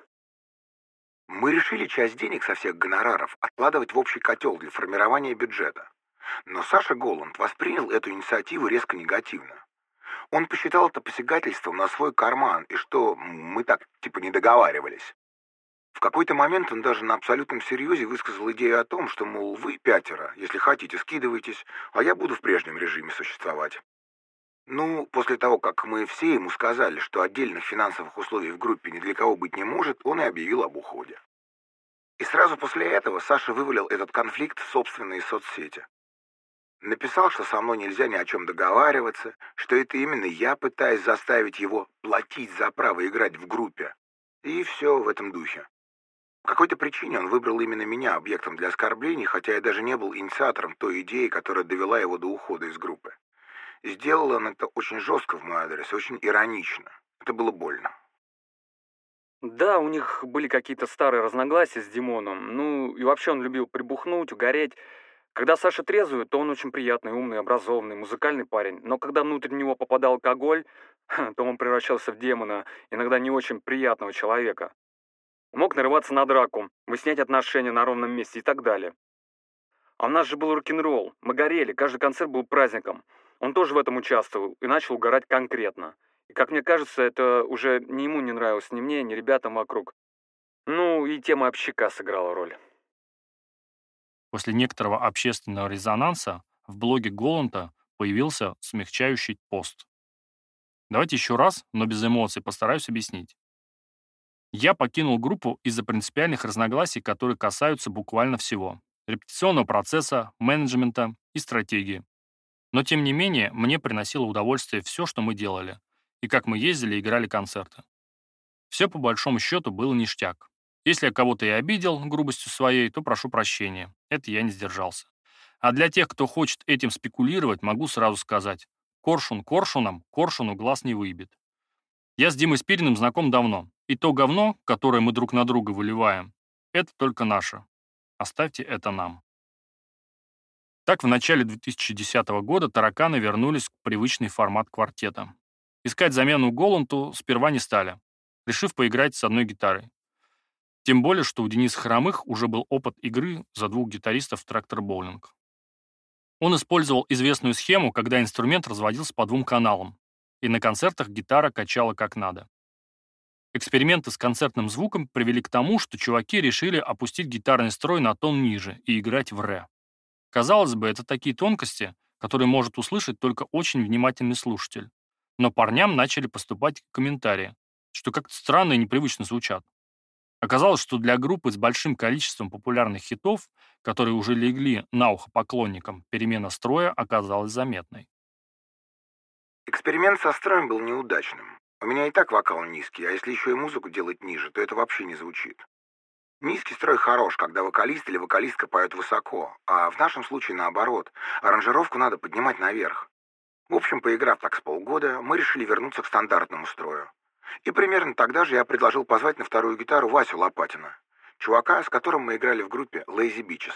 Мы решили часть денег со всех гонораров откладывать в общий котел для формирования бюджета. Но Саша Голланд воспринял эту инициативу резко негативно. Он посчитал это посягательством на свой карман, и что мы так типа не договаривались. В какой-то момент он даже на абсолютном серьезе высказал идею о том, что, мол, вы 5, если хотите, скидывайтесь, а я буду в прежнем режиме существовать. Ну, после того, как мы все ему сказали, что отдельных финансовых условий в группе ни для кого быть не может, он и объявил об уходе. И сразу после этого Саша вывалил этот конфликт в собственные соцсети. Написал, что со мной нельзя ни о чем договариваться, что это именно я пытаюсь заставить его платить за право играть в группе. И все в этом духе. По какой-то причине он выбрал именно меня объектом для оскорблений, хотя я даже не был инициатором той идеи, которая довела его до ухода из группы. Сделал он это очень жестко в мой адрес, очень иронично. Это было больно. Да, у них были какие-то старые разногласия с Димоном. Ну, и вообще он любил прибухнуть, угореть. Когда Саша трезвый, то он очень приятный, умный, образованный, музыкальный парень. Но когда внутрь него попадал алкоголь, то он превращался в демона, иногда не очень приятного человека. Мог нарываться на драку, выяснять отношения на ровном месте и так далее. А у нас же был рок-н-ролл, мы горели, каждый концерт был праздником. Он тоже в этом участвовал и начал угорать конкретно. И, как мне кажется, это уже ни ему не нравилось, ни мне, ни ребятам вокруг. Ну, и тема общака сыграла роль. После некоторого общественного резонанса в блоге Голланда появился смягчающий пост. Давайте еще раз, но без эмоций, постараюсь объяснить. Я покинул группу из-за принципиальных разногласий, которые касаются буквально всего. Репетиционного процесса, менеджмента и стратегии. Но тем не менее, мне приносило удовольствие все, что мы делали, и как мы ездили и играли концерты. Все по большому счету было ништяк. Если я кого-то и обидел грубостью своей, то прошу прощения. Это я не сдержался. А для тех, кто хочет этим спекулировать, могу сразу сказать: коршун коршуном, коршуну глаз не выебет. Я с Димой Спириным знаком давно, и то говно, которое мы друг на друга выливаем, это только наше. Оставьте это нам. Так, в начале 2010 года тараканы вернулись в привычный формат квартета. Искать замену Голланду сперва не стали, решив поиграть с одной гитарой. Тем более, что у Дениса Хромых уже был опыт игры за двух гитаристов в трактор-боулинг. Он использовал известную схему, когда инструмент разводился по двум каналам, и на концертах гитара качала как надо. Эксперименты с концертным звуком привели к тому, что чуваки решили опустить гитарный строй на тон ниже и играть в ре. Казалось бы, это такие тонкости, которые может услышать только очень внимательный слушатель. Но парням начали поступать комментарии, что как-то странно и непривычно звучат. Оказалось, что для группы с большим количеством популярных хитов, которые уже легли на ухо поклонникам, перемена строя оказалась заметной. Эксперимент со строем был неудачным. У меня и так вокал низкий, а если еще и музыку делать ниже, то это вообще не звучит. Низкий строй хорош, когда вокалист или вокалистка поют высоко, а в нашем случае наоборот, аранжировку надо поднимать наверх. В общем, поиграв так с полгода, мы решили вернуться к стандартному строю. И примерно тогда же я предложил позвать на вторую гитару Васю Лопатина, чувака, с которым мы играли в группе Lazy Beaches.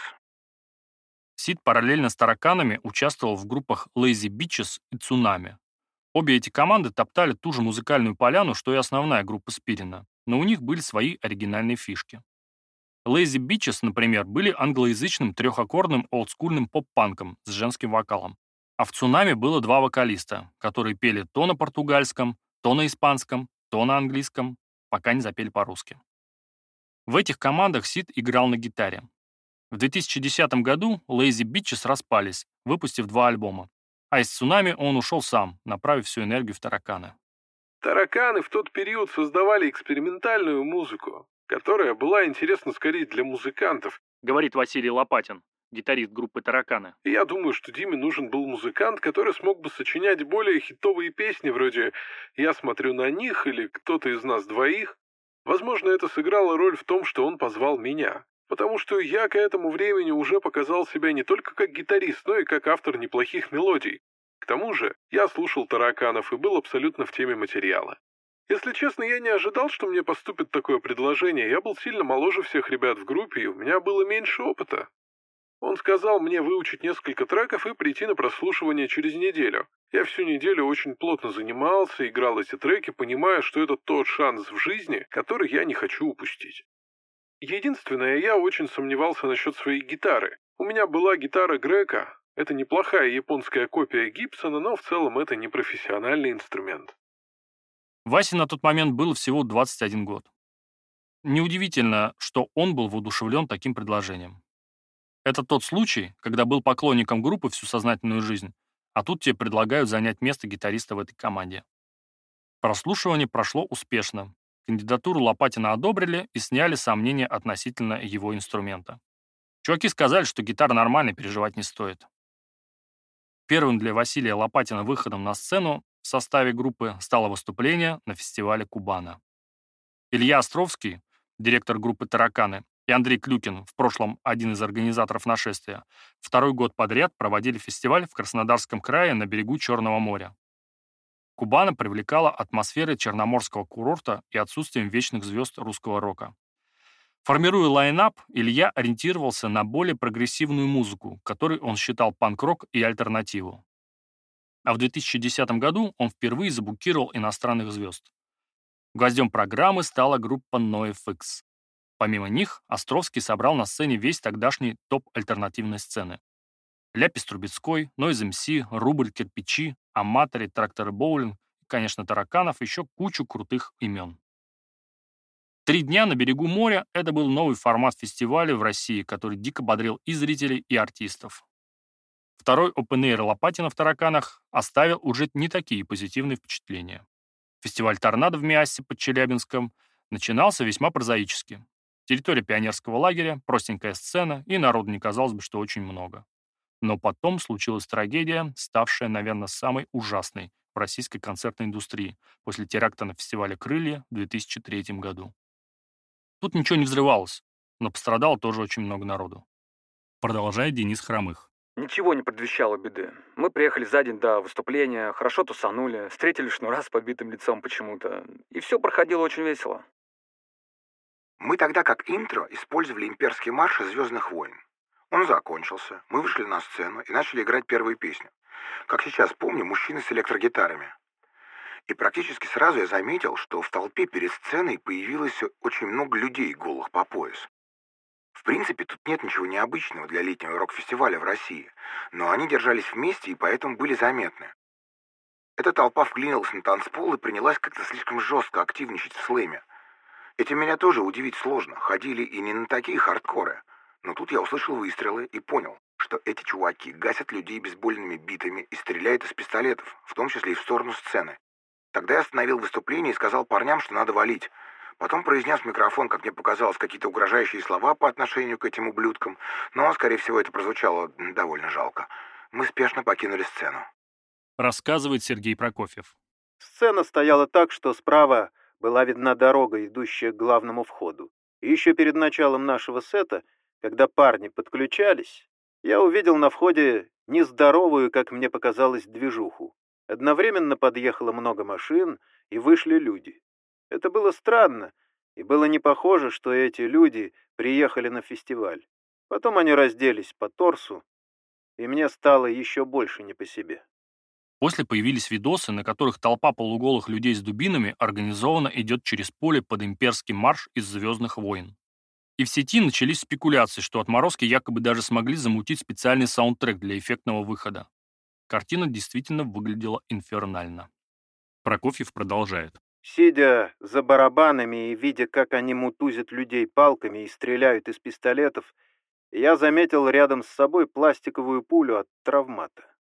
Сид параллельно с тараканами участвовал в группах Lazy Beaches и Цунами. Обе эти команды топтали ту же музыкальную поляну, что и основная группа Спирина, но у них были свои оригинальные фишки. Lazy Beaches, например, были англоязычным трехаккордным олдскульным поп-панком с женским вокалом. А в Цунами было два вокалиста, которые пели то на португальском, то на испанском, то на английском, пока не запели по-русски. В этих командах Сид играл на гитаре. В 2010 году Lazy Beaches распались, выпустив 2 альбома. А из Цунами он ушел сам, направив всю энергию в тараканы. Тараканы в тот период создавали экспериментальную музыку, которая была интересна скорее для музыкантов, говорит Василий Лопатин, гитарист группы «Тараканы». И я думаю, что Диме нужен был музыкант, который смог бы сочинять более хитовые песни, вроде «Я смотрю на них» или «Кто-то из нас двоих». Возможно, это сыграло роль в том, что он позвал меня. Потому что я к этому времени уже показал себя не только как гитарист, но и как автор неплохих мелодий. К тому же, я слушал тараканов и был абсолютно в теме материала. Если честно, я не ожидал, что мне поступит такое предложение. Я был сильно моложе всех ребят в группе, и у меня было меньше опыта. Он сказал мне выучить несколько треков и прийти на прослушивание через неделю. Я всю неделю очень плотно занимался, играл эти треки, понимая, что это тот шанс в жизни, который я не хочу упустить. Единственное, я очень сомневался насчет своей гитары. У меня была гитара Грека. Это неплохая японская копия Гибсона, но в целом это не профессиональный инструмент. Васе на тот момент было всего 21 год. Неудивительно, что он был воодушевлен таким предложением. Это тот случай, когда был поклонником группы всю сознательную жизнь, а тут тебе предлагают занять место гитариста в этой команде. Прослушивание прошло успешно. Кандидатуру Лопатина одобрили и сняли сомнения относительно его инструмента. Чуваки сказали, что гитара нормальная, переживать не стоит. Первым для Василия Лопатина выходом на сцену в составе группы стало выступление на фестивале Кубана. Илья Островский, директор группы «Тараканы», и Андрей Клюкин, в прошлом один из организаторов нашествия, 2-й год подряд проводили фестиваль в Краснодарском крае на берегу Черного моря. Кубана привлекала атмосферой черноморского курорта и отсутствием вечных звезд русского рока. Формируя лайнап, Илья ориентировался на более прогрессивную музыку, которой он считал панк-рок и альтернативу. А в 2010 году он впервые забукировал иностранных звезд. Гвоздем программы стала группа NoFX. Помимо них, Островский собрал на сцене весь тогдашний топ альтернативной сцены. Ляпис Трубецкой, Noise MC, Рубль, Кирпичи, Аматори, Трактор Боулинг и, конечно, Тараканов, еще кучу крутых имен. 3 дня на берегу моря — это был новый формат фестиваля в России, который дико бодрил и зрителей, и артистов. Второй Open Air Лопатино в Тараканах оставил уже не такие позитивные впечатления. Фестиваль «Торнадо» в Миассе под Челябинском начинался весьма прозаически. Территория пионерского лагеря, простенькая сцена, и народу не казалось бы, что очень много. Но потом случилась трагедия, ставшая, наверное, самой ужасной в российской концертной индустрии после теракта на фестивале «Крылья» в 2003 году. Тут ничего не взрывалось, но пострадало тоже очень много народу. Продолжает Денис Хромых. Ничего не предвещало беды. Мы приехали за день до выступления, хорошо тусанули, встретили шнура с побитым лицом почему-то, и все проходило очень весело. Мы тогда как интро использовали имперский марш из «Звездных войн». Он закончился, мы вышли на сцену и начали играть первую песню. Как сейчас помню, мужчины с электрогитарами. И практически сразу я заметил, что в толпе перед сценой появилось очень много людей, голых по пояс. В принципе, тут нет ничего необычного для летнего рок-фестиваля в России, но они держались вместе и поэтому были заметны. Эта толпа вклинилась на танцпол и принялась как-то слишком жестко активничать в слэме. Этим меня тоже удивить сложно, ходили и не на такие хардкоры. Но тут я услышал выстрелы и понял, что эти чуваки гасят людей бейсбольными битами и стреляют из пистолетов, в том числе и в сторону сцены. Тогда я остановил выступление и сказал парням, что надо валить. Потом произнес в микрофон, как мне показалось, какие-то угрожающие слова по отношению к этим ублюдкам, но, скорее всего, это прозвучало довольно жалко. Мы спешно покинули сцену. Рассказывает Сергей Прокофьев. Сцена стояла так, что справа была видна дорога, идущая к главному входу. И еще перед началом нашего сета, когда парни подключались, я увидел на входе нездоровую, как мне показалось, движуху. Одновременно подъехало много машин, и вышли люди. Это было странно, и было не похоже, что эти люди приехали на фестиваль. Потом они разделись по торсу, и мне стало еще больше не по себе. После появились видосы, на которых толпа полуголых людей с дубинами организованно идет через поле под имперский марш из «Звездных войн». И в сети начались спекуляции, что отморозки якобы даже смогли замутить специальный саундтрек для эффектного выхода. Картина действительно выглядела инфернально. Прокофьев продолжает. Сидя за барабанами и видя, как они мутузят людей палками и стреляют из пистолетов, я заметил рядом с собой пластиковую пулю от травмата.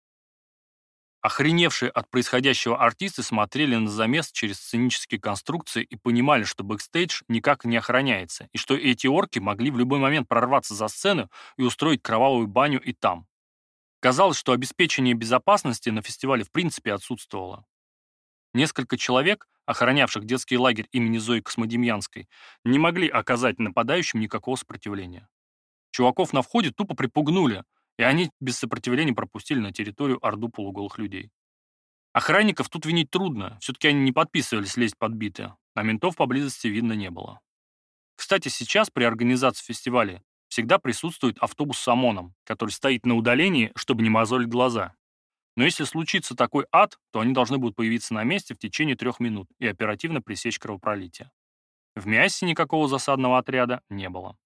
Охреневшие от происходящего артисты смотрели на замес через сценические конструкции и понимали, что бэкстейдж никак не охраняется, и что эти орки могли в любой момент прорваться за сцену и устроить кровавую баню и там. Казалось, что обеспечение безопасности на фестивале в принципе отсутствовало. Несколько человек, охранявших детский лагерь имени Зои Космодемьянской, не могли оказать нападающим никакого сопротивления. Чуваков на входе тупо припугнули, и они без сопротивления пропустили на территорию орду полуголых людей. Охранников тут винить трудно, все-таки они не подписывались лезть под биты, а ментов поблизости видно не было. Кстати, сейчас при организации фестиваля всегда присутствует автобус с ОМОНом, который стоит на удалении, чтобы не мозолить глаза. Но если случится такой ад, то они должны будут появиться на месте в течение 3 минут и оперативно пресечь кровопролитие. В Миассе никакого засадного отряда не было.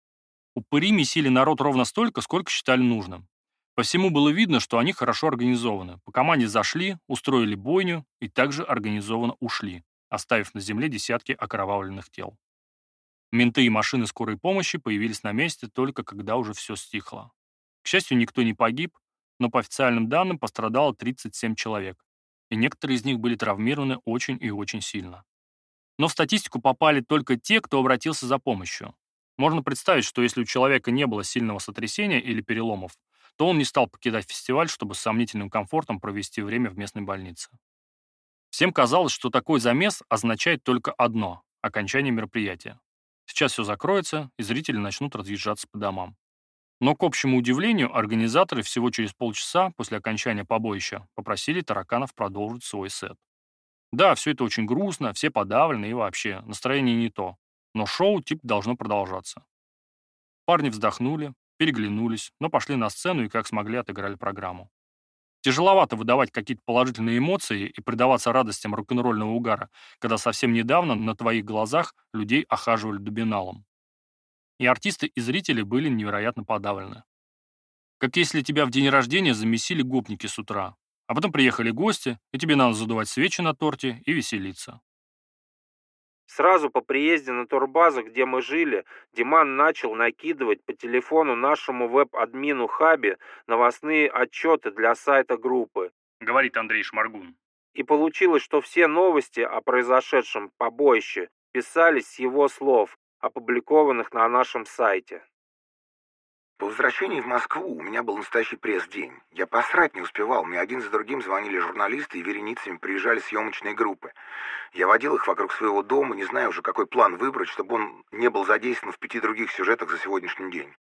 Упыри месили народ ровно столько, сколько считали нужным. По всему было видно, что они хорошо организованы. По команде зашли, устроили бойню и также организованно ушли, оставив на земле десятки окровавленных тел. Менты и машины скорой помощи появились на месте только когда уже все стихло. К счастью, никто не погиб, но по официальным данным пострадало 37 человек, и некоторые из них были травмированы очень и очень сильно. Но в статистику попали только те, кто обратился за помощью. Можно представить, что если у человека не было сильного сотрясения или переломов, то он не стал покидать фестиваль, чтобы с сомнительным комфортом провести время в местной больнице. Всем казалось, что такой замес означает только одно – окончание мероприятия. Сейчас все закроется, и зрители начнут разъезжаться по домам. Но, к общему удивлению, организаторы всего через полчаса после окончания побоища попросили тараканов продолжить свой сет. Да, все это очень грустно, все подавлены и вообще, настроение не то. Но шоу типа должно продолжаться. Парни вздохнули, переглянулись, но пошли на сцену и как смогли отыграли программу. Тяжеловато выдавать какие-то положительные эмоции и предаваться радостям рок-н-ролльного угара, когда совсем недавно на твоих глазах людей охаживали дубиналом. И артисты, и зрители были невероятно подавлены. Как если тебя в день рождения замесили гопники с утра, а потом приехали гости, и тебе надо задувать свечи на торте и веселиться. Сразу по приезде на турбазу, где мы жили, Диман начал накидывать по телефону нашему веб-админу Хаби новостные отчеты для сайта группы. Говорит Андрей Шмаргун. И получилось, что все новости о произошедшем побоище писались с его слов, опубликованных на нашем сайте. По возвращении в Москву у меня был настоящий пресс-день. Я посрать не успевал. Мне один за другим звонили журналисты и вереницами приезжали съемочные группы. Я водил их вокруг своего дома, не зная уже, какой план выбрать, чтобы он не был задействован в 5 других сюжетах за сегодняшний день.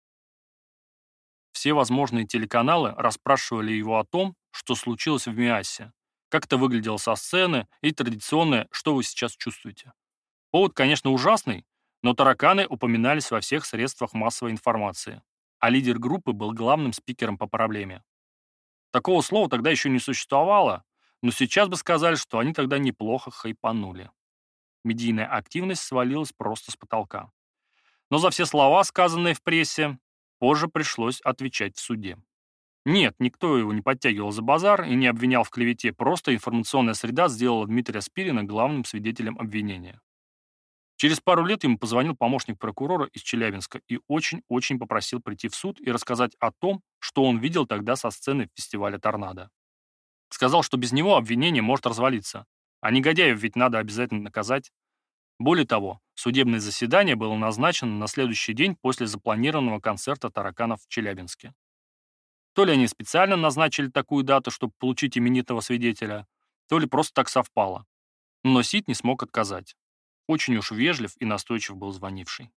Все возможные телеканалы расспрашивали его о том, что случилось в Миассе, как это выглядело со сцены и традиционное, что вы сейчас чувствуете. Повод, конечно, ужасный, но тараканы упоминались во всех средствах массовой информации, а лидер группы был главным спикером по проблеме. Такого слова тогда еще не существовало, но сейчас бы сказали, что они тогда неплохо хайпанули. Медийная активность свалилась просто с потолка. Но за все слова, сказанные в прессе, позже пришлось отвечать в суде. Нет, никто его не подтягивал за базар и не обвинял в клевете, просто информационная среда сделала Дмитрия Спирина главным свидетелем обвинения. Через пару лет ему позвонил помощник прокурора из Челябинска и очень-очень попросил прийти в суд и рассказать о том, что он видел тогда со сцены фестиваля «Торнадо». Сказал, что без него обвинение может развалиться, а негодяев ведь надо обязательно наказать. Более того, судебное заседание было назначено на следующий день после запланированного концерта тараканов в Челябинске. То ли они специально назначили такую дату, чтобы получить именитого свидетеля, то ли просто так совпало. Но Сид не смог отказать. Очень уж вежлив и настойчив был звонивший.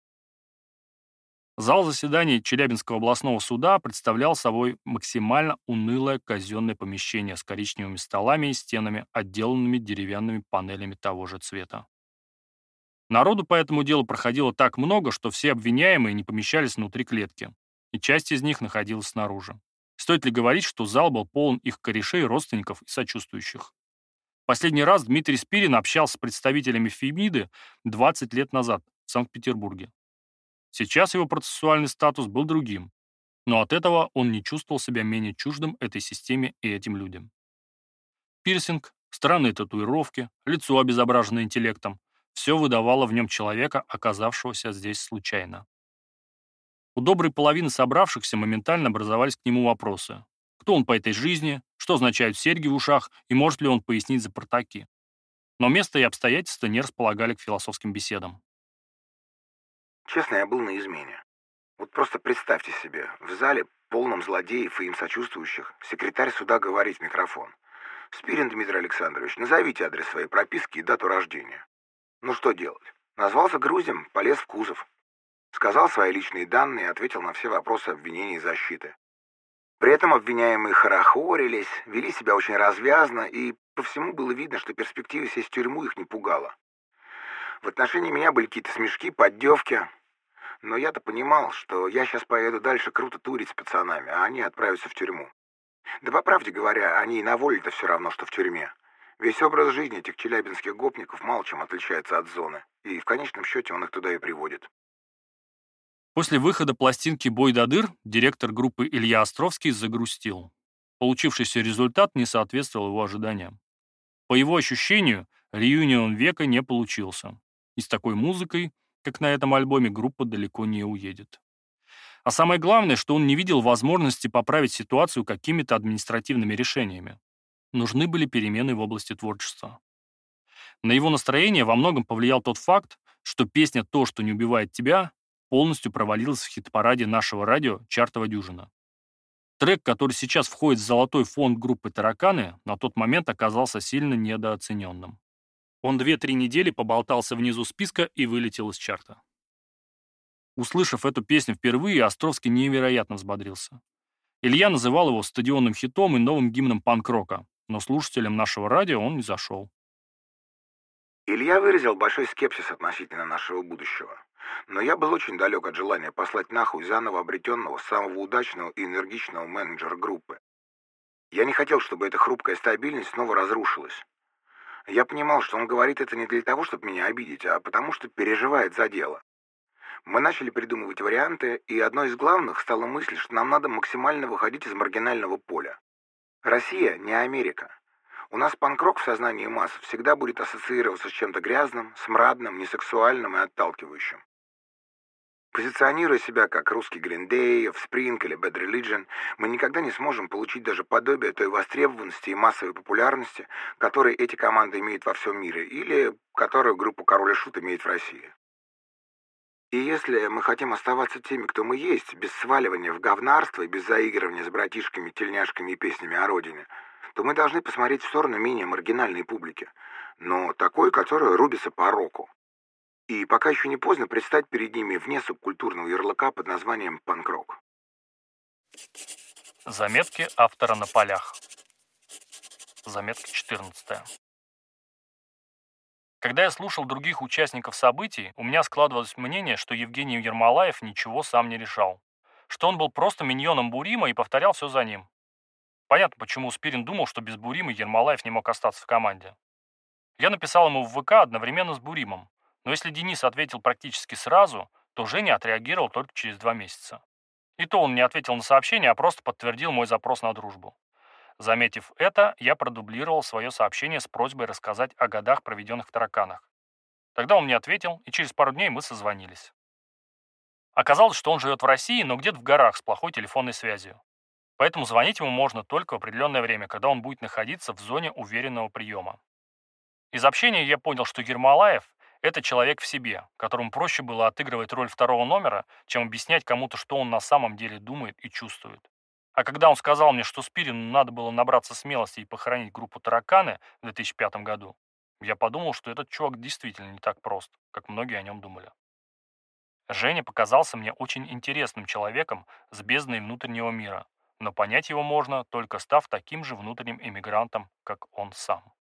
Зал заседаний Челябинского областного суда представлял собой максимально унылое казенное помещение с коричневыми столами и стенами, отделанными деревянными панелями того же цвета. Народу по этому делу проходило так много, что все обвиняемые не помещались внутри клетки, и часть из них находилась снаружи. Стоит ли говорить, что зал был полон их корешей, родственников и сочувствующих? Последний раз Дмитрий Спирин общался с представителями Фемиды 20 лет назад в Санкт-Петербурге. Сейчас его процессуальный статус был другим, но от этого он не чувствовал себя менее чуждым этой системе и этим людям. Пирсинг, странные татуировки, лицо, обезображенное интеллектом – все выдавало в нем человека, оказавшегося здесь случайно. У доброй половины собравшихся моментально образовались к нему вопросы. Кто он по этой жизни, что означают серьги в ушах и может ли он пояснить за партаки. Но место и обстоятельства не располагали к философским беседам. Честно, я был на измене. Вот просто представьте себе, в зале, полном злодеев и им сочувствующих, секретарь суда говорит в микрофон: «Спирин Дмитрий Александрович, назовите адрес своей прописки и дату рождения». Ну что делать? Назвался грузем, полез в кузов. Сказал свои личные данные и ответил на все вопросы обвинения и защиты. При этом обвиняемые хорохорились, вели себя очень развязно, и по всему было видно, что перспектива сесть в тюрьму их не пугала. В отношении меня были какие-то смешки, поддевки, но я-то понимал, что я сейчас поеду дальше круто турить с пацанами, а они отправятся в тюрьму. Да по правде говоря, они и на воле-то все равно, что в тюрьме. Весь образ жизни этих челябинских гопников мало чем отличается от зоны, и в конечном счете он их туда и приводит. После выхода пластинки «Бой до дыр» директор группы Илья Островский загрустил. Получившийся результат не соответствовал его ожиданиям. По его ощущению, реюнион века не получился. И с такой музыкой, как на этом альбоме, группа далеко не уедет. А самое главное, что он не видел возможности поправить ситуацию какими-то административными решениями. Нужны были перемены в области творчества. На его настроение во многом повлиял тот факт, что песня «То, что не убивает тебя» полностью провалилась в хит-параде нашего радио «Чартова дюжина». Трек, который сейчас входит в золотой фонд группы «Тараканы», на тот момент оказался сильно недооцененным. Он 2-3 недели поболтался внизу списка и вылетел из чарта. Услышав эту песню впервые, Островский невероятно взбодрился. Илья называл его стадионным хитом и новым гимном панк-рока, но слушателям нашего радио он не зашел. Илья выразил большой скепсис относительно нашего будущего. Но я был очень далек от желания послать нахуй заново обретенного, самого удачного и энергичного менеджера группы. Я не хотел, чтобы эта хрупкая стабильность снова разрушилась. Я понимал, что он говорит это не для того, чтобы меня обидеть, а потому что переживает за дело. Мы начали придумывать варианты, и одной из главных стала мысль, что нам надо максимально выходить из маргинального поля. Россия не Америка. У нас панк-рок в сознании масс всегда будет ассоциироваться с чем-то грязным, смрадным, несексуальным и отталкивающим. Позиционируя себя как русский Green Day, Offspring или Bad Religion, мы никогда не сможем получить даже подобие той востребованности и массовой популярности, которые эти команды имеют во всем мире, или которую группа Король и Шут имеет в России. И если мы хотим оставаться теми, кто мы есть, без сваливания в говнарство и без заигрывания с братишками, тельняшками и песнями о родине, то мы должны посмотреть в сторону менее маргинальной публики, но такой, которая рубится по року. И пока еще не поздно предстать перед ними вне субкультурного ярлыка под названием панк-рок. Заметки автора на полях. Заметка 14. Когда я слушал других участников событий, у меня складывалось мнение, что Евгений Ермолаев ничего сам не решал. Что он был просто миньоном Бурима и повторял все за ним. Понятно, почему Спирин думал, что без Бурима Ермолаев не мог остаться в команде. Я написал ему в ВК одновременно с Буримом. Но если Денис ответил практически сразу, то Женя отреагировал только через 2 месяца. И то он не ответил на сообщение, а просто подтвердил мой запрос на дружбу. Заметив это, я продублировал свое сообщение с просьбой рассказать о годах, проведенных в тараканах. Тогда он мне ответил, и через пару дней мы созвонились. Оказалось, что он живет в России, но где-то в горах с плохой телефонной связью. Поэтому звонить ему можно только в определенное время, когда он будет находиться в зоне уверенного приема. Из общения я понял, что Ермолаев – это человек в себе, которому проще было отыгрывать роль второго номера, чем объяснять кому-то, что он на самом деле думает и чувствует. А когда он сказал мне, что Спирину надо было набраться смелости и похоронить группу «Тараканы» в 2005 году, я подумал, что этот чувак действительно не так прост, как многие о нем думали. Женя показался мне очень интересным человеком с бездной внутреннего мира, но понять его можно, только став таким же внутренним эмигрантом, как он сам.